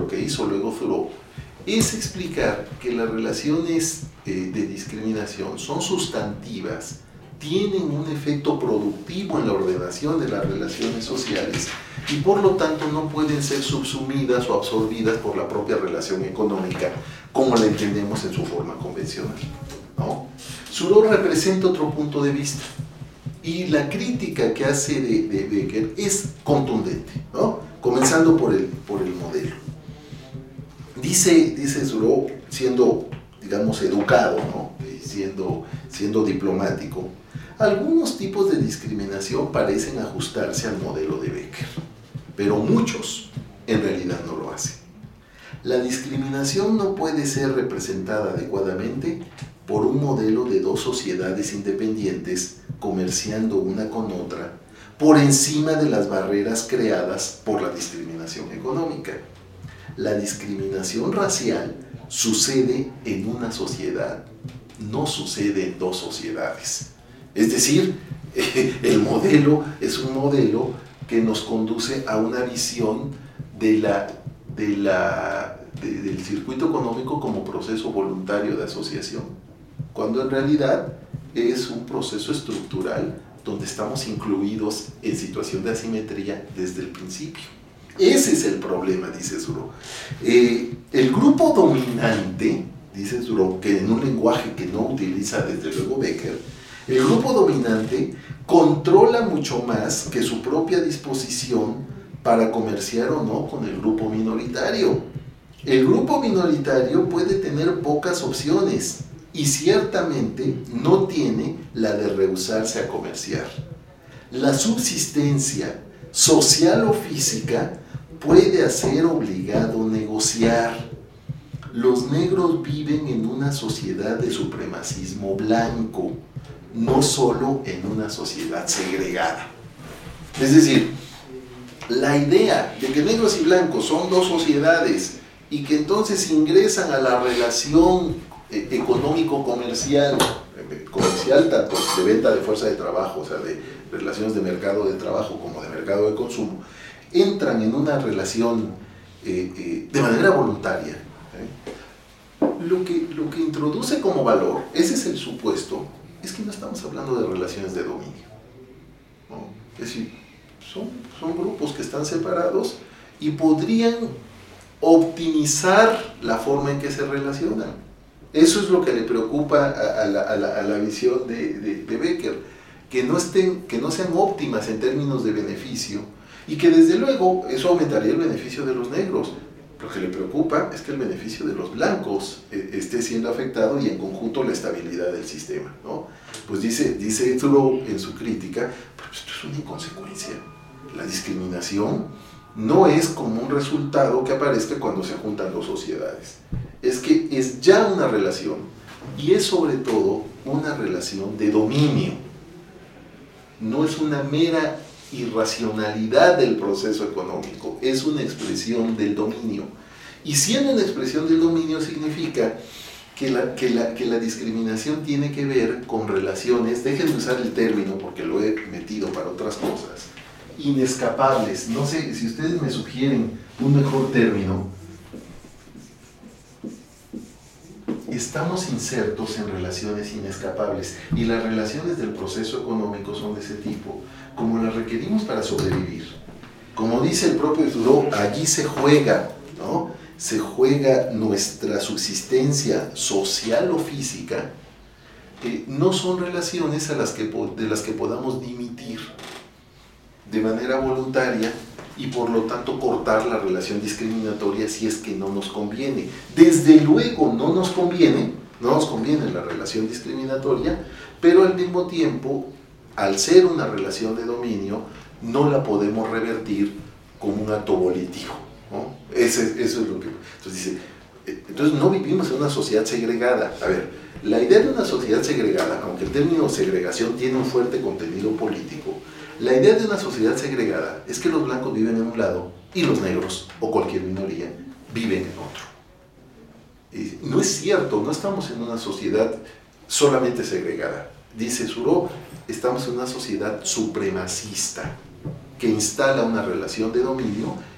lo que hizo luego Thoreau, es explicar que las relaciones de discriminación son sustantivas, tienen un efecto productivo en la ordenación de las relaciones sociales y por lo tanto no pueden ser subsumidas o absorbidas por la propia relación económica como la entendemos en su forma convencional, ¿no? Thoreau representa otro punto de vista y la crítica que hace de Becker es contundente, ¿no? Comenzando por el modelo. Dice Thoreau, siendo, digamos, educado, ¿no? siendo diplomático, algunos tipos de discriminación parecen ajustarse al modelo de Becker, pero muchos en realidad no lo hacen. La discriminación no puede ser representada adecuadamente por un modelo de dos sociedades independientes comerciando una con otra por encima de las barreras creadas por la discriminación económica. La discriminación racial sucede en una sociedad, no sucede en dos sociedades. Es decir, el modelo es un modelo que nos conduce a una visión del circuito económico como proceso voluntario de asociación, cuando en realidad es un proceso estructural donde estamos incluidos en situación de asimetría desde el principio. Ese es el problema, dice Thoreau. El grupo dominante, dice Thoreau, que en un lenguaje que no utiliza desde luego Becker, el grupo dominante controla mucho más que su propia disposición para comerciar o no con el grupo minoritario. El grupo minoritario puede tener pocas opciones y ciertamente no tiene la de rehusarse a comerciar. La subsistencia social o física puede hacer obligado negociar. Los negros viven en una sociedad de supremacismo blanco, no solo en una sociedad segregada. Es decir, la idea de que negros y blancos son dos sociedades y que entonces ingresan a la relación económico-comercial tanto de venta de fuerza de trabajo, o sea, de relaciones de mercado de trabajo como de mercado de consumo, entran en una relación de manera voluntaria. Lo que introduce como valor, ese es el supuesto, es que no estamos hablando de relaciones de dominio, ¿no? Es decir, son grupos que están separados y podrían optimizar la forma en que se relacionan. Eso es lo que le preocupa a la visión de Becker, que no sean óptimas en términos de beneficio y que desde luego eso aumentaría el beneficio de los negros. Lo que le preocupa es que el beneficio de los blancos esté siendo afectado y en conjunto la estabilidad del sistema, ¿no? Pues dice Thoreau en su crítica, pues esto es una inconsecuencia. La discriminación no es como un resultado que aparezca cuando se juntan dos sociedades. Es que es ya una relación y es sobre todo una relación de dominio. No es una mera irracionalidad del proceso económico, es una expresión del dominio. Y siendo una expresión del dominio significa que la discriminación tiene que ver con relaciones, déjenme usar el término porque lo he metido para otras cosas, inescapables. No sé si ustedes me sugieren un mejor término. Estamos insertos en relaciones inescapables y las relaciones del proceso económico son de ese tipo, como las requerimos para sobrevivir. Como dice el propio Thoreau, allí se juega, ¿no? Se juega nuestra subsistencia social o física. No son relaciones de las que podamos dimitir de manera voluntaria y por lo tanto cortar la relación discriminatoria si es que no nos conviene. Desde luego no nos conviene la relación discriminatoria, pero al mismo tiempo, al ser una relación de dominio, no la podemos revertir como un acto volitivo, ¿no? Eso es lo que... Entonces no vivimos en una sociedad segregada. A ver, la idea de una sociedad segregada, aunque el término segregación tiene un fuerte contenido político, la idea de una sociedad segregada es que los blancos viven en un lado y los negros, o cualquier minoría, viven en otro. No es cierto, no estamos en una sociedad solamente segregada. Dice Thoreau, estamos en una sociedad supremacista que instala una relación de dominio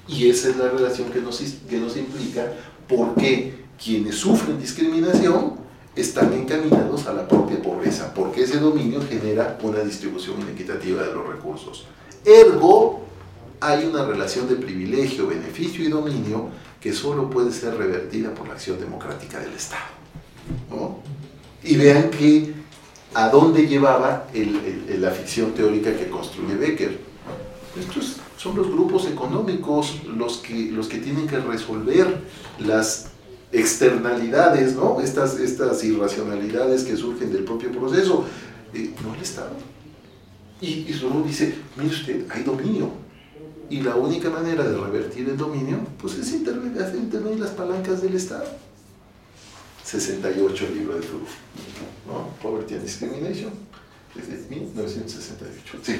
Y esa es la relación que nos implica, porque quienes sufren discriminación están encaminados a la propia pobreza, porque ese dominio genera una distribución inequitativa de los recursos. Ergo, hay una relación de privilegio, beneficio y dominio que solo puede ser revertida por la acción democrática del Estado, ¿no? Y vean que a dónde llevaba la ficción teórica que construye Becker. Estos son los grupos económicos los que tienen que resolver las externalidades, ¿no? Estas irracionalidades que surgen del propio proceso, no el Estado. Y solo dice, mire usted, hay dominio, y la única manera de revertir el dominio pues es intervenir las palancas del Estado. 68, el libro de Thoreau, ¿no? Poverty and Discrimination, desde 1968. Sí.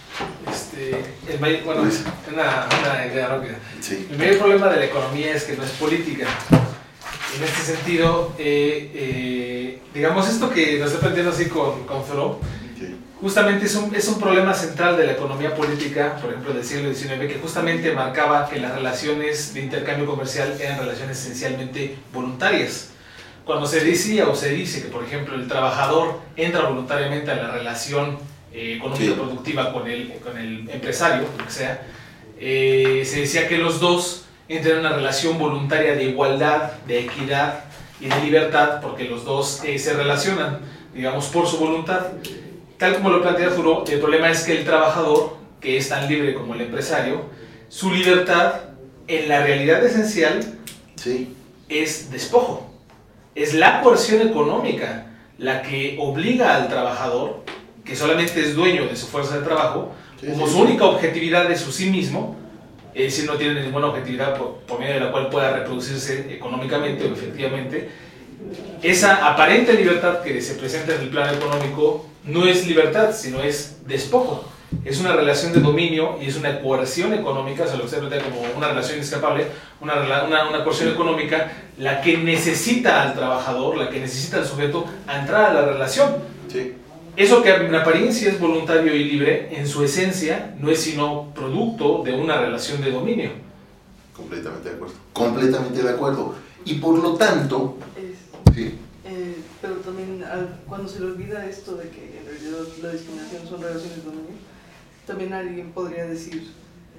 Bueno, una idea rápida. Sí. El mayor problema de la economía es que no es política. En este sentido, digamos, esto que nos está planteando así con Thoreau, Sí. justamente es un problema central de la economía política, por ejemplo, del siglo XIX, que justamente marcaba que las relaciones de intercambio comercial eran relaciones esencialmente voluntarias. Cuando se decía o se dice que, por ejemplo, el trabajador entra voluntariamente a la relación económica productiva con el empresario, lo que sea, se decía que los dos entran en una relación voluntaria de igualdad, de equidad y de libertad, porque los dos se relacionan, digamos, por su voluntad. Tal como lo plantea Thoreau, el problema es que el trabajador, que es tan libre como el empresario, su libertad, en la realidad esencial, Sí. es despojo. Es la coerción económica la que obliga al trabajador, que solamente es dueño de su fuerza de trabajo, como su única objetividad de su sí mismo, es decir, no tiene ninguna objetividad por medio de la cual pueda reproducirse económicamente o efectivamente, esa aparente libertad que se presenta en el plano económico no es libertad, sino es despojo. Es una relación de dominio y es una coerción económica, o sea, lo que se plantea como una relación inescapable, una coerción económica, la que necesita al trabajador, la que necesita al sujeto a entrar a la relación. Sí. Eso que en apariencia es voluntario y libre, en su esencia no es sino producto de una relación de dominio. Completamente de acuerdo. Completamente de acuerdo. Y por lo tanto... Sí. Pero también cuando se le olvida esto de que en realidad la discriminación son relaciones de dominio, también alguien podría decir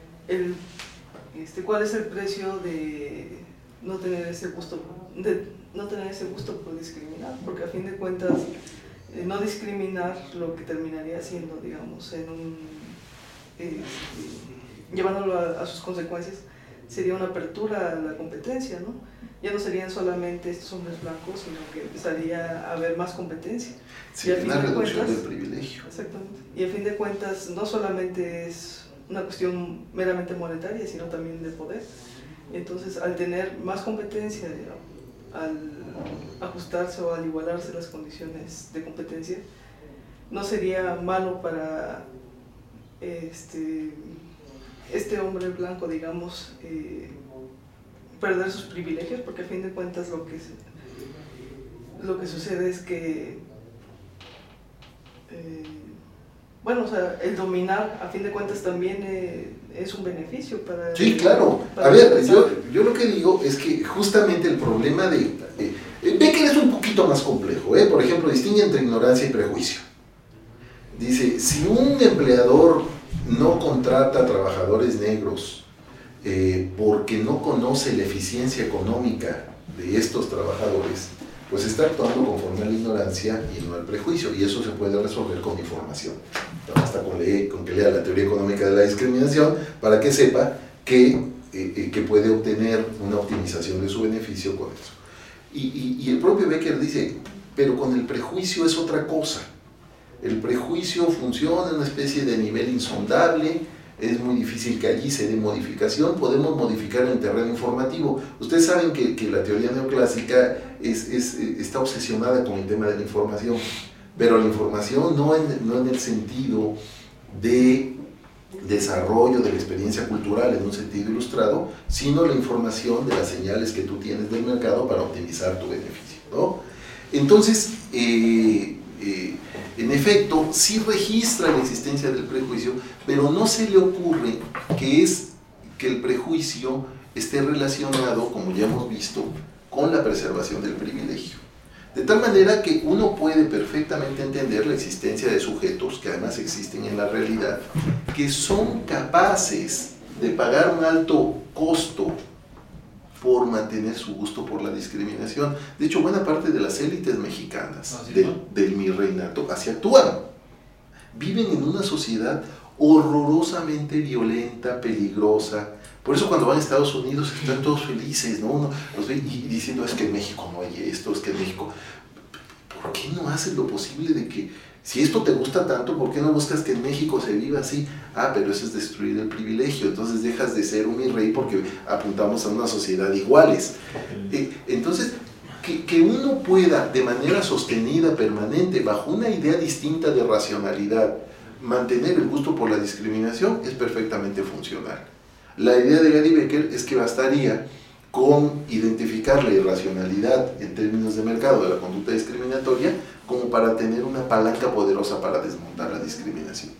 cuál es el precio de no tener ese gusto por discriminar, porque a fin de cuentas no discriminar lo que terminaría siendo, digamos, llevándolo a sus consecuencias, sería una apertura a la competencia, ¿no? Ya no serían solamente estos hombres blancos, sino que empezaría a haber más competencia. Sí, una reducción del privilegio. Exactamente. Y a fin de cuentas, no solamente es una cuestión meramente monetaria, sino también de poder. Entonces, al tener más competencia, al ajustarse o al igualarse las condiciones de competencia, no sería malo para este hombre blanco, digamos, perder sus privilegios, porque a fin de cuentas lo que sucede es que bueno, o sea, el dominar a fin de cuentas también es un beneficio para... Sí, claro. A ver, yo lo que digo es que justamente el problema de... Becker es un poquito más complejo, ¿eh? Por ejemplo, distingue entre ignorancia y prejuicio. Dice, si un empleador no contrata trabajadores negros porque no conoce la eficiencia económica de estos trabajadores, pues está actuando conforme a la ignorancia y no al prejuicio, y eso se puede resolver con información. Basta con que lea la teoría económica de la discriminación para que sepa que puede obtener una optimización de su beneficio con eso. Y el propio Becker dice, pero con el prejuicio es otra cosa. El prejuicio funciona en una especie de nivel insondable, es muy difícil que allí se dé modificación, podemos modificar en terreno informativo. Ustedes saben que la teoría neoclásica está obsesionada con el tema de la información, pero la información no en el sentido de desarrollo de la experiencia cultural en un sentido ilustrado, sino la información de las señales que tú tienes del mercado para optimizar tu beneficio, ¿no? Entonces, en efecto, sí registra la existencia del prejuicio, pero no se le ocurre que que el prejuicio esté relacionado, como ya hemos visto, con la preservación del privilegio. De tal manera que uno puede perfectamente entender la existencia de sujetos que además existen en la realidad, que son capaces de pagar un alto costo por mantener su gusto por la discriminación. De hecho, buena parte de las élites mexicanas del virreinato así actúan. Viven en una sociedad horrorosamente violenta, peligrosa. Por eso cuando van a Estados Unidos están todos felices, ¿no? Uno los ve y diciendo, es que en México no hay esto, es que en México... ¿Por qué no haces lo posible de que, si esto te gusta tanto, ¿por qué no buscas que en México se viva así? Ah, pero eso es destruir el privilegio, entonces dejas de ser un virrey porque apuntamos a una sociedad de iguales. Entonces, que uno pueda de manera sostenida, permanente, bajo una idea distinta de racionalidad, mantener el gusto por la discriminación es perfectamente funcional. La idea de Gary Becker es que bastaría con identificar la irracionalidad en términos de mercado de la conducta discriminatoria como para tener una palanca poderosa para desmontar la discriminación.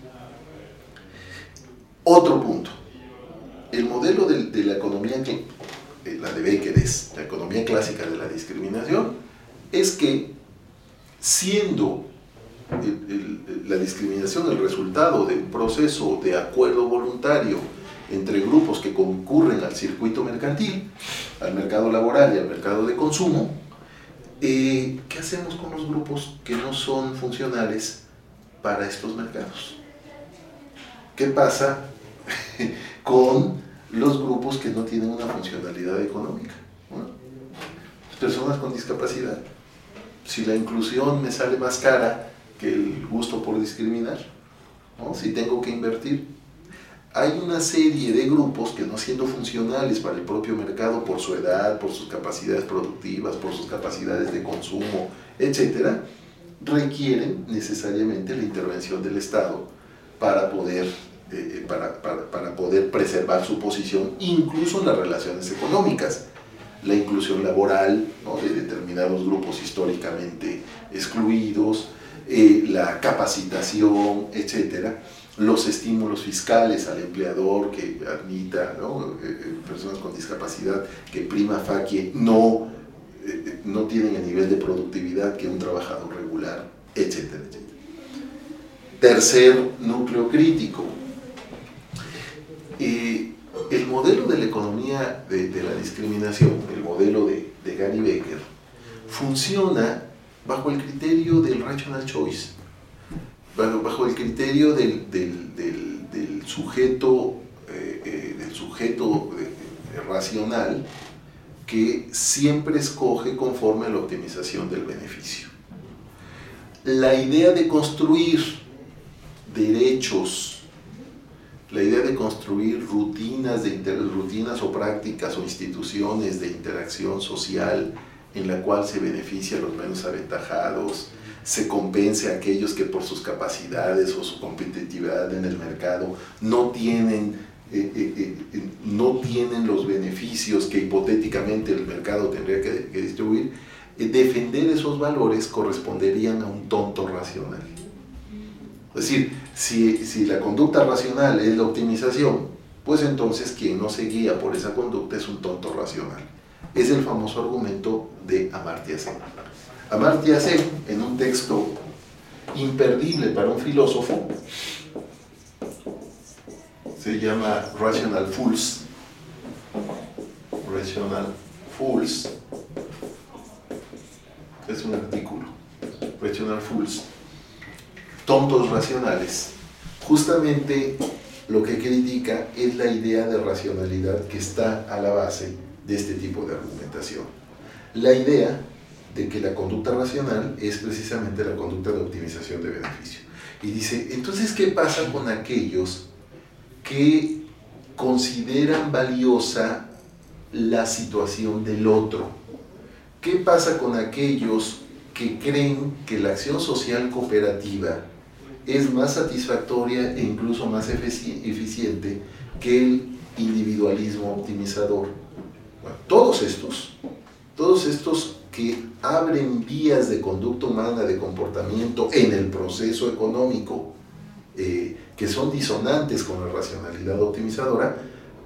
Otro punto, el modelo de la economía, la de Becker es la economía clásica de la discriminación, es que siendo la discriminación el resultado de un proceso de acuerdo voluntario entre grupos que concurren al circuito mercantil, al mercado laboral y al mercado de consumo, ¿qué hacemos con los grupos que no son funcionales para estos mercados? ¿Qué pasa con los grupos que no tienen una funcionalidad económica? ¿No? Personas con discapacidad. Si la inclusión me sale más cara que el gusto por discriminar, ¿no? Si tengo que invertir. Hay una serie de grupos que, no siendo funcionales para el propio mercado por su edad, por sus capacidades productivas, por sus capacidades de consumo, etc., requieren necesariamente la intervención del Estado para poder preservar su posición, incluso en las relaciones económicas. La inclusión laboral, ¿no?, de determinados grupos históricamente excluidos, la capacitación, etc., los estímulos fiscales al empleador que admita, ¿no?, personas con discapacidad que prima facie no tienen el nivel de productividad que un trabajador regular, etcétera, etcétera. Tercer núcleo crítico, el modelo de la economía de la discriminación, el modelo de Gary Becker, funciona bajo el criterio del rational choice, bajo el criterio del sujeto racional que siempre escoge conforme a la optimización del beneficio. La idea de construir derechos, la idea de construir rutinas o prácticas o instituciones de interacción social en la cual se beneficia a los menos aventajados, se compense a aquellos que por sus capacidades o su competitividad en el mercado no tienen los beneficios que hipotéticamente el mercado tendría que distribuir. Defender esos valores corresponderían a un tonto racional. Es decir, si la conducta racional es la optimización, pues entonces quien no se guía por esa conducta es un tonto racional. Es el famoso argumento de Amartya Sen. Amartya Sen, en un texto imperdible para un filósofo, se llama Rational Fools. Rational Fools es un artículo. Rational Fools, tontos racionales. Justamente lo que critica es la idea de racionalidad que está a la base de este tipo de argumentación. La idea de que la conducta racional es precisamente la conducta de optimización de beneficio. Y dice, entonces, ¿qué pasa con aquellos que consideran valiosa la situación del otro? ¿Qué pasa con aquellos que creen que la acción social cooperativa es más satisfactoria e incluso más eficiente que el individualismo optimizador? Bueno, todos estos que abren vías de conducta humana, de comportamiento en el proceso económico, que son disonantes con la racionalidad optimizadora,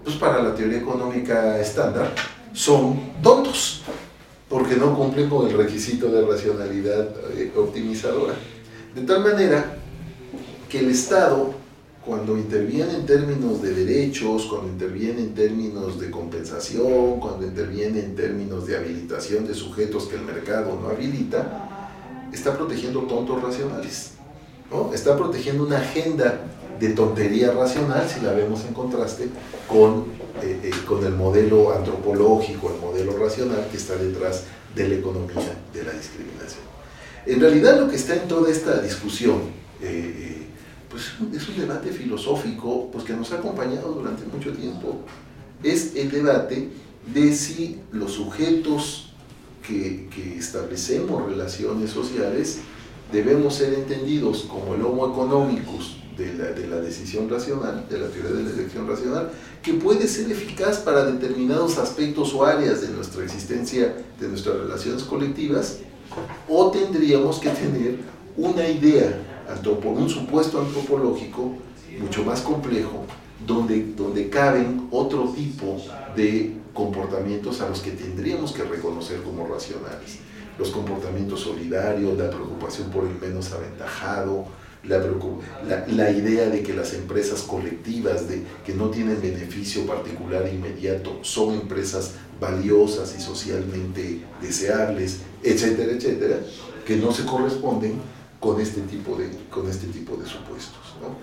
pues para la teoría económica estándar, son tontos, porque no cumplen con el requisito de racionalidad optimizadora. De tal manera que el Estado, cuando interviene en términos de derechos, cuando interviene en términos de compensación, cuando interviene en términos de habilitación de sujetos que el mercado no habilita, está protegiendo tontos racionales, ¿no? Está protegiendo una agenda de tontería racional, si la vemos en contraste con el modelo antropológico, el modelo racional que está detrás de la economía de la discriminación. En realidad lo que está en toda esta discusión pues es un debate filosófico pues, que nos ha acompañado durante mucho tiempo. Es el debate de si los sujetos que establecemos relaciones sociales debemos ser entendidos como el homo economicus de la decisión racional, de la teoría de la elección racional, que puede ser eficaz para determinados aspectos o áreas de nuestra existencia, de nuestras relaciones colectivas, o tendríamos que tener una idea, un supuesto antropológico mucho más complejo, donde caben otro tipo de comportamientos a los que tendríamos que reconocer como racionales. Los comportamientos solidarios, la preocupación por el menos aventajado, la idea de que las empresas colectivas que no tienen beneficio particular inmediato son empresas valiosas y socialmente deseables, etcétera, etcétera, que no se corresponden con este tipo de supuestos, ¿no?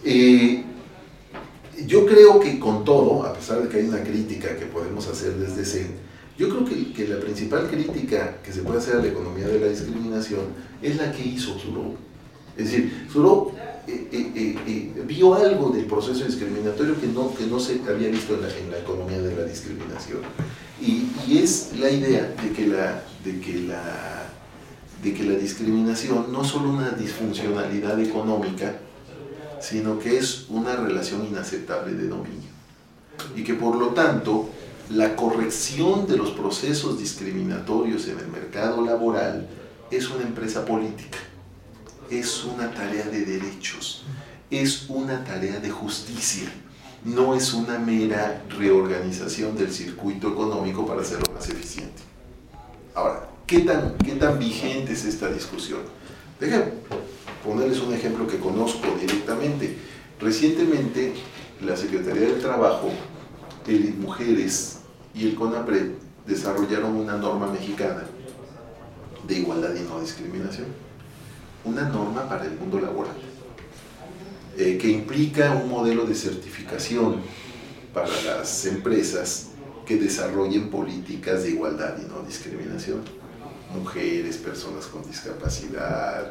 Yo creo que con todo, a pesar de que hay una crítica que podemos hacer desde CEN, yo creo que la principal crítica que se puede hacer a la economía de la discriminación es la que hizo Thoreau. Es decir, Thoreau vio algo del proceso discriminatorio que no se había visto en la economía de la discriminación. Y es la idea de que la discriminación no es solo una disfuncionalidad económica, sino que es una relación inaceptable de dominio. Y que por lo tanto, la corrección de los procesos discriminatorios en el mercado laboral es una empresa política, es una tarea de derechos, es una tarea de justicia, no es una mera reorganización del circuito económico para hacerlo más eficiente. Ahora, ¿qué tan vigente es esta discusión? Déjenme ponerles un ejemplo que conozco directamente. Recientemente, la Secretaría del Trabajo, el Mujeres y el CONAPRED desarrollaron una norma mexicana de igualdad y no discriminación. Una norma para el mundo laboral, que implica un modelo de certificación para las empresas que desarrollen políticas de igualdad y no discriminación. Mujeres, personas con discapacidad,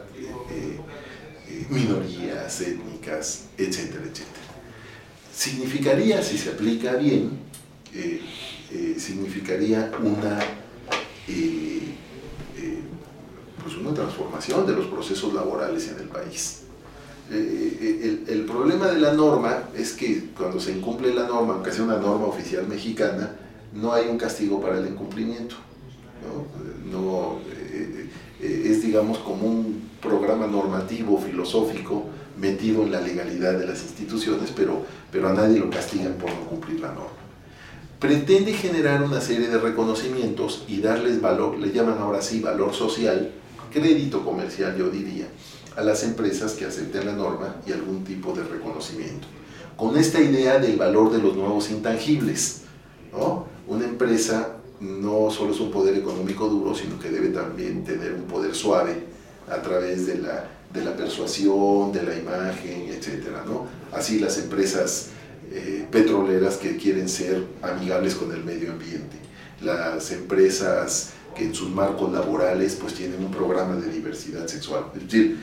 minorías étnicas, etcétera, etcétera. Significaría, si se aplica bien, significaría pues una transformación de los procesos laborales en el país. El problema de la norma es que cuando se incumple la norma, aunque sea una norma oficial mexicana, no hay un castigo para el incumplimiento, ¿no? Es, digamos, como un programa normativo, filosófico, metido en la legalidad de las instituciones, pero a nadie lo castigan por no cumplir la norma. Pretende generar una serie de reconocimientos y darles valor, le llaman ahora sí valor social, crédito comercial, yo diría, a las empresas que acepten la norma y algún tipo de reconocimiento. Con esta idea del valor de los nuevos intangibles, ¿no? Una empresa no solo es un poder económico duro, sino que debe también tener un poder suave a través de la persuasión, de la imagen, etcétera, ¿no? Así las empresas petroleras que quieren ser amigables con el medio ambiente, las empresas que en sus marcos laborales pues tienen un programa de diversidad sexual. Es decir,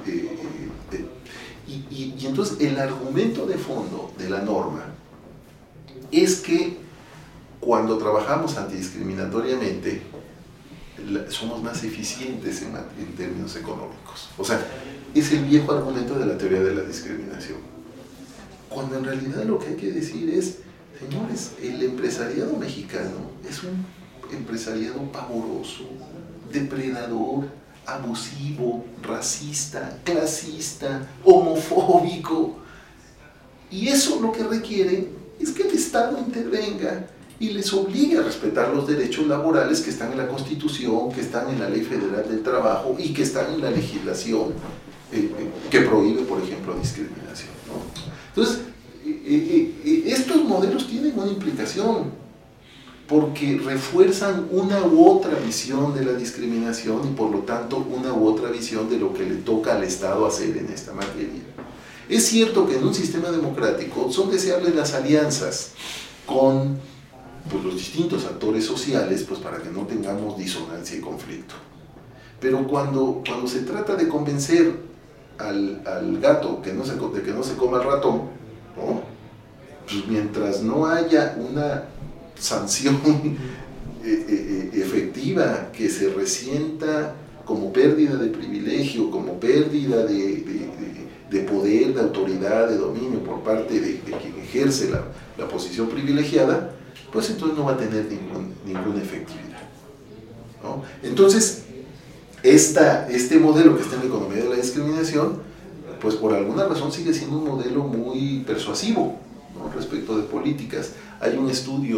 y entonces el argumento de fondo de la norma es que cuando trabajamos antidiscriminatoriamente somos más eficientes en términos económicos. O sea, es el viejo argumento de la teoría de la discriminación. Cuando en realidad lo que hay que decir es, señores, el empresariado mexicano es un empresariado pavoroso, depredador, abusivo, racista, clasista, homofóbico. Y eso lo que requiere es que el Estado intervenga y les obligue a respetar los derechos laborales que están en la Constitución, que están en la Ley Federal del Trabajo y que están en la legislación que prohíbe, por ejemplo, discriminación, ¿no? Entonces, estos modelos tienen una implicación, porque refuerzan una u otra visión de la discriminación y por lo tanto una u otra visión de lo que le toca al Estado hacer en esta materia. Es cierto que en un sistema democrático son deseables las alianzas con los distintos actores sociales, pues para que no tengamos disonancia y conflicto. Pero cuando se trata de convencer al gato de que no se coma el ratón, ¿no? Pues mientras no haya una sanción efectiva que se resienta como pérdida de privilegio, como pérdida de poder, de autoridad, de dominio por parte de quien ejerce la posición privilegiada, pues entonces no va a tener ninguna efectividad, ¿no? Entonces, este modelo que está en la economía de la discriminación, pues por alguna razón sigue siendo un modelo muy persuasivo, ¿no? Respecto de políticas. Hay un estudio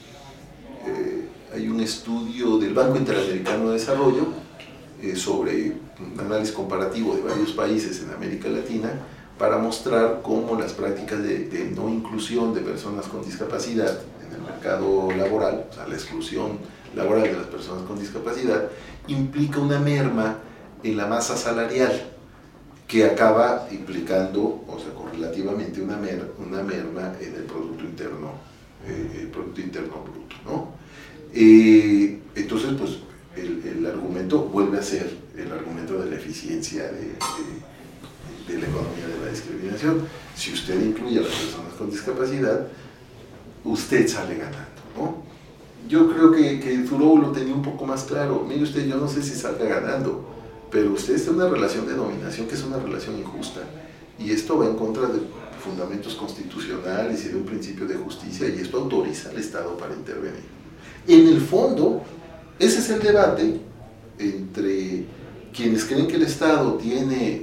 del Banco Interamericano de Desarrollo sobre un análisis comparativo de varios países en América Latina para mostrar cómo las prácticas de no inclusión de personas con discapacidad en el mercado laboral, o sea, la exclusión laboral de las personas con discapacidad, implica una merma en la masa salarial que acaba implicando, o sea, correlativamente una merma en el Producto Interno Bruto, ¿no? Entonces, pues, el argumento vuelve a ser el argumento de la eficiencia de la economía de la discriminación. Si usted incluye a las personas con discapacidad, usted sale ganando, ¿no? Yo creo que Thoreau lo tenía un poco más claro. Mire usted, yo no sé si salga ganando, pero usted está en una relación de dominación que es una relación injusta, y esto va en contra de fundamentos constitucionales y de un principio de justicia, y esto autoriza al Estado para intervenir. En el fondo, ese es el debate entre quienes creen que el Estado tiene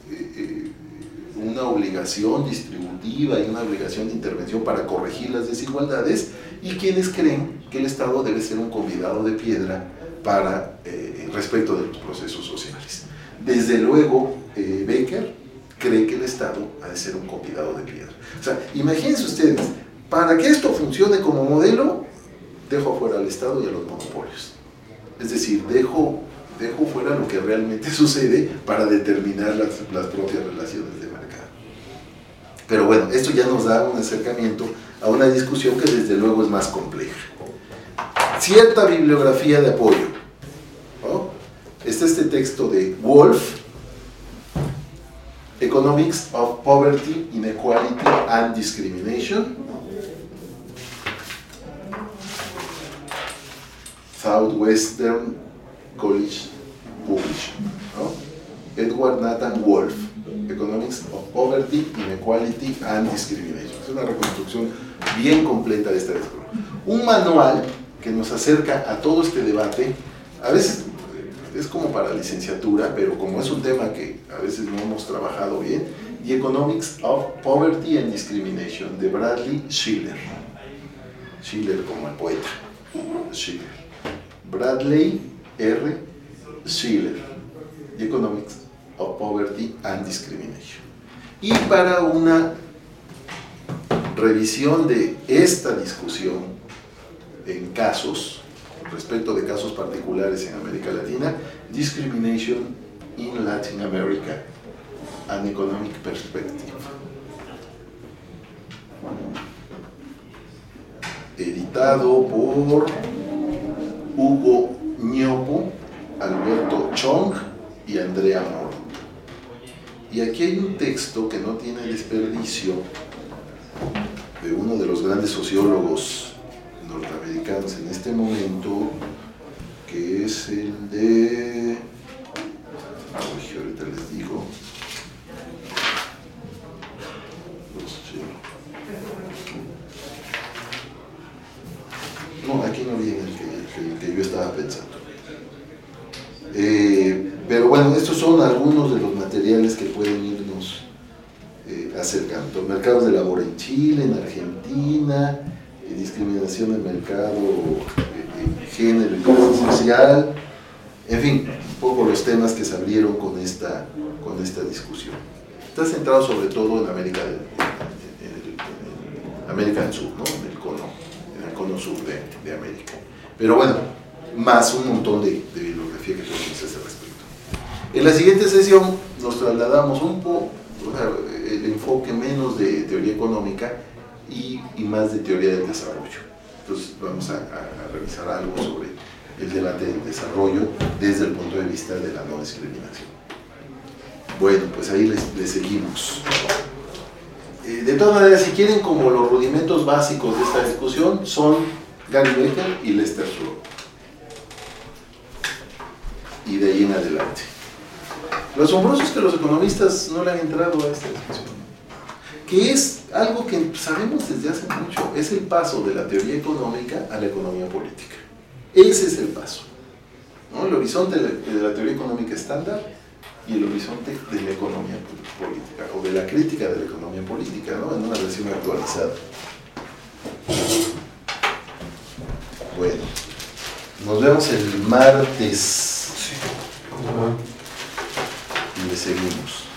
una obligación distributiva y una obligación de intervención para corregir las desigualdades, y quienes creen que el Estado debe ser un convidado de piedra para respecto de los procesos sociales. Desde luego, Becker cree que el Estado ha de ser un convidado de piedra. O sea, imagínense ustedes, para que esto funcione como modelo, dejo afuera al Estado y a los monopolios. Es decir, dejo fuera lo que realmente sucede para determinar las propias relaciones de mercado. Pero bueno, esto ya nos da un acercamiento a una discusión que desde luego es más compleja. Cierta bibliografía de apoyo, ¿no? Está este texto de Wolf, Economics of Poverty, Inequality and Discrimination, Southwestern College Publishing, ¿no? Edward Nathan Wolf, Economics of Poverty, Inequality and Discrimination. Es una reconstrucción bien completa de esta discusión. Un manual que nos acerca a todo este debate. A veces es como para licenciatura, pero como es un tema que a veces no hemos trabajado bien, The Economics of Poverty and Discrimination, de Bradley Schiller. Schiller como el poeta. Schiller. Bradley R. Schiller, The Economics of Poverty and Discrimination. Y para una revisión de esta discusión en casos, respecto de casos particulares en América Latina, Discrimination in Latin America, an Economic Perspective. Editado por Hugo Ñopo, Alberto Chong y Andrea Moro. Y aquí hay un texto que no tiene desperdicio de uno de los grandes sociólogos norteamericanos en este momento, que es el de... ahorita les digo. No, aquí no viene el que yo estaba pensando. Pero bueno, estos son algunos de los materiales que pueden irnos acercando acercando. Mercados de labor en Chile, en Argentina, discriminación en mercado, género y clase social, en fin, un poco los temas que se abrieron con esta discusión. Está centrado sobre todo en América del Sur, ¿no? En el cono sur de América. Pero bueno, más un montón de bibliografía que tenemos a ese respecto. En la siguiente sesión nos trasladamos un poco, el enfoque menos de teoría económica y más de teoría del desarrollo. Entonces vamos a revisar algo sobre el debate del desarrollo desde el punto de vista de la no discriminación. Bueno, pues ahí les seguimos. De todas maneras, si quieren, como los rudimentos básicos de esta discusión son Gary Becker y Lester Stroll. Y de ahí en adelante. Lo asombroso es que los economistas no le han entrado a esta discusión, que es algo que sabemos desde hace mucho, es el paso de la teoría económica a la economía política. Ese es el paso, ¿no? El horizonte de la teoría económica estándar y el horizonte de la economía política, o de la crítica de la economía política, ¿no? En una versión actualizada. Bueno, nos vemos el martes. Y le seguimos.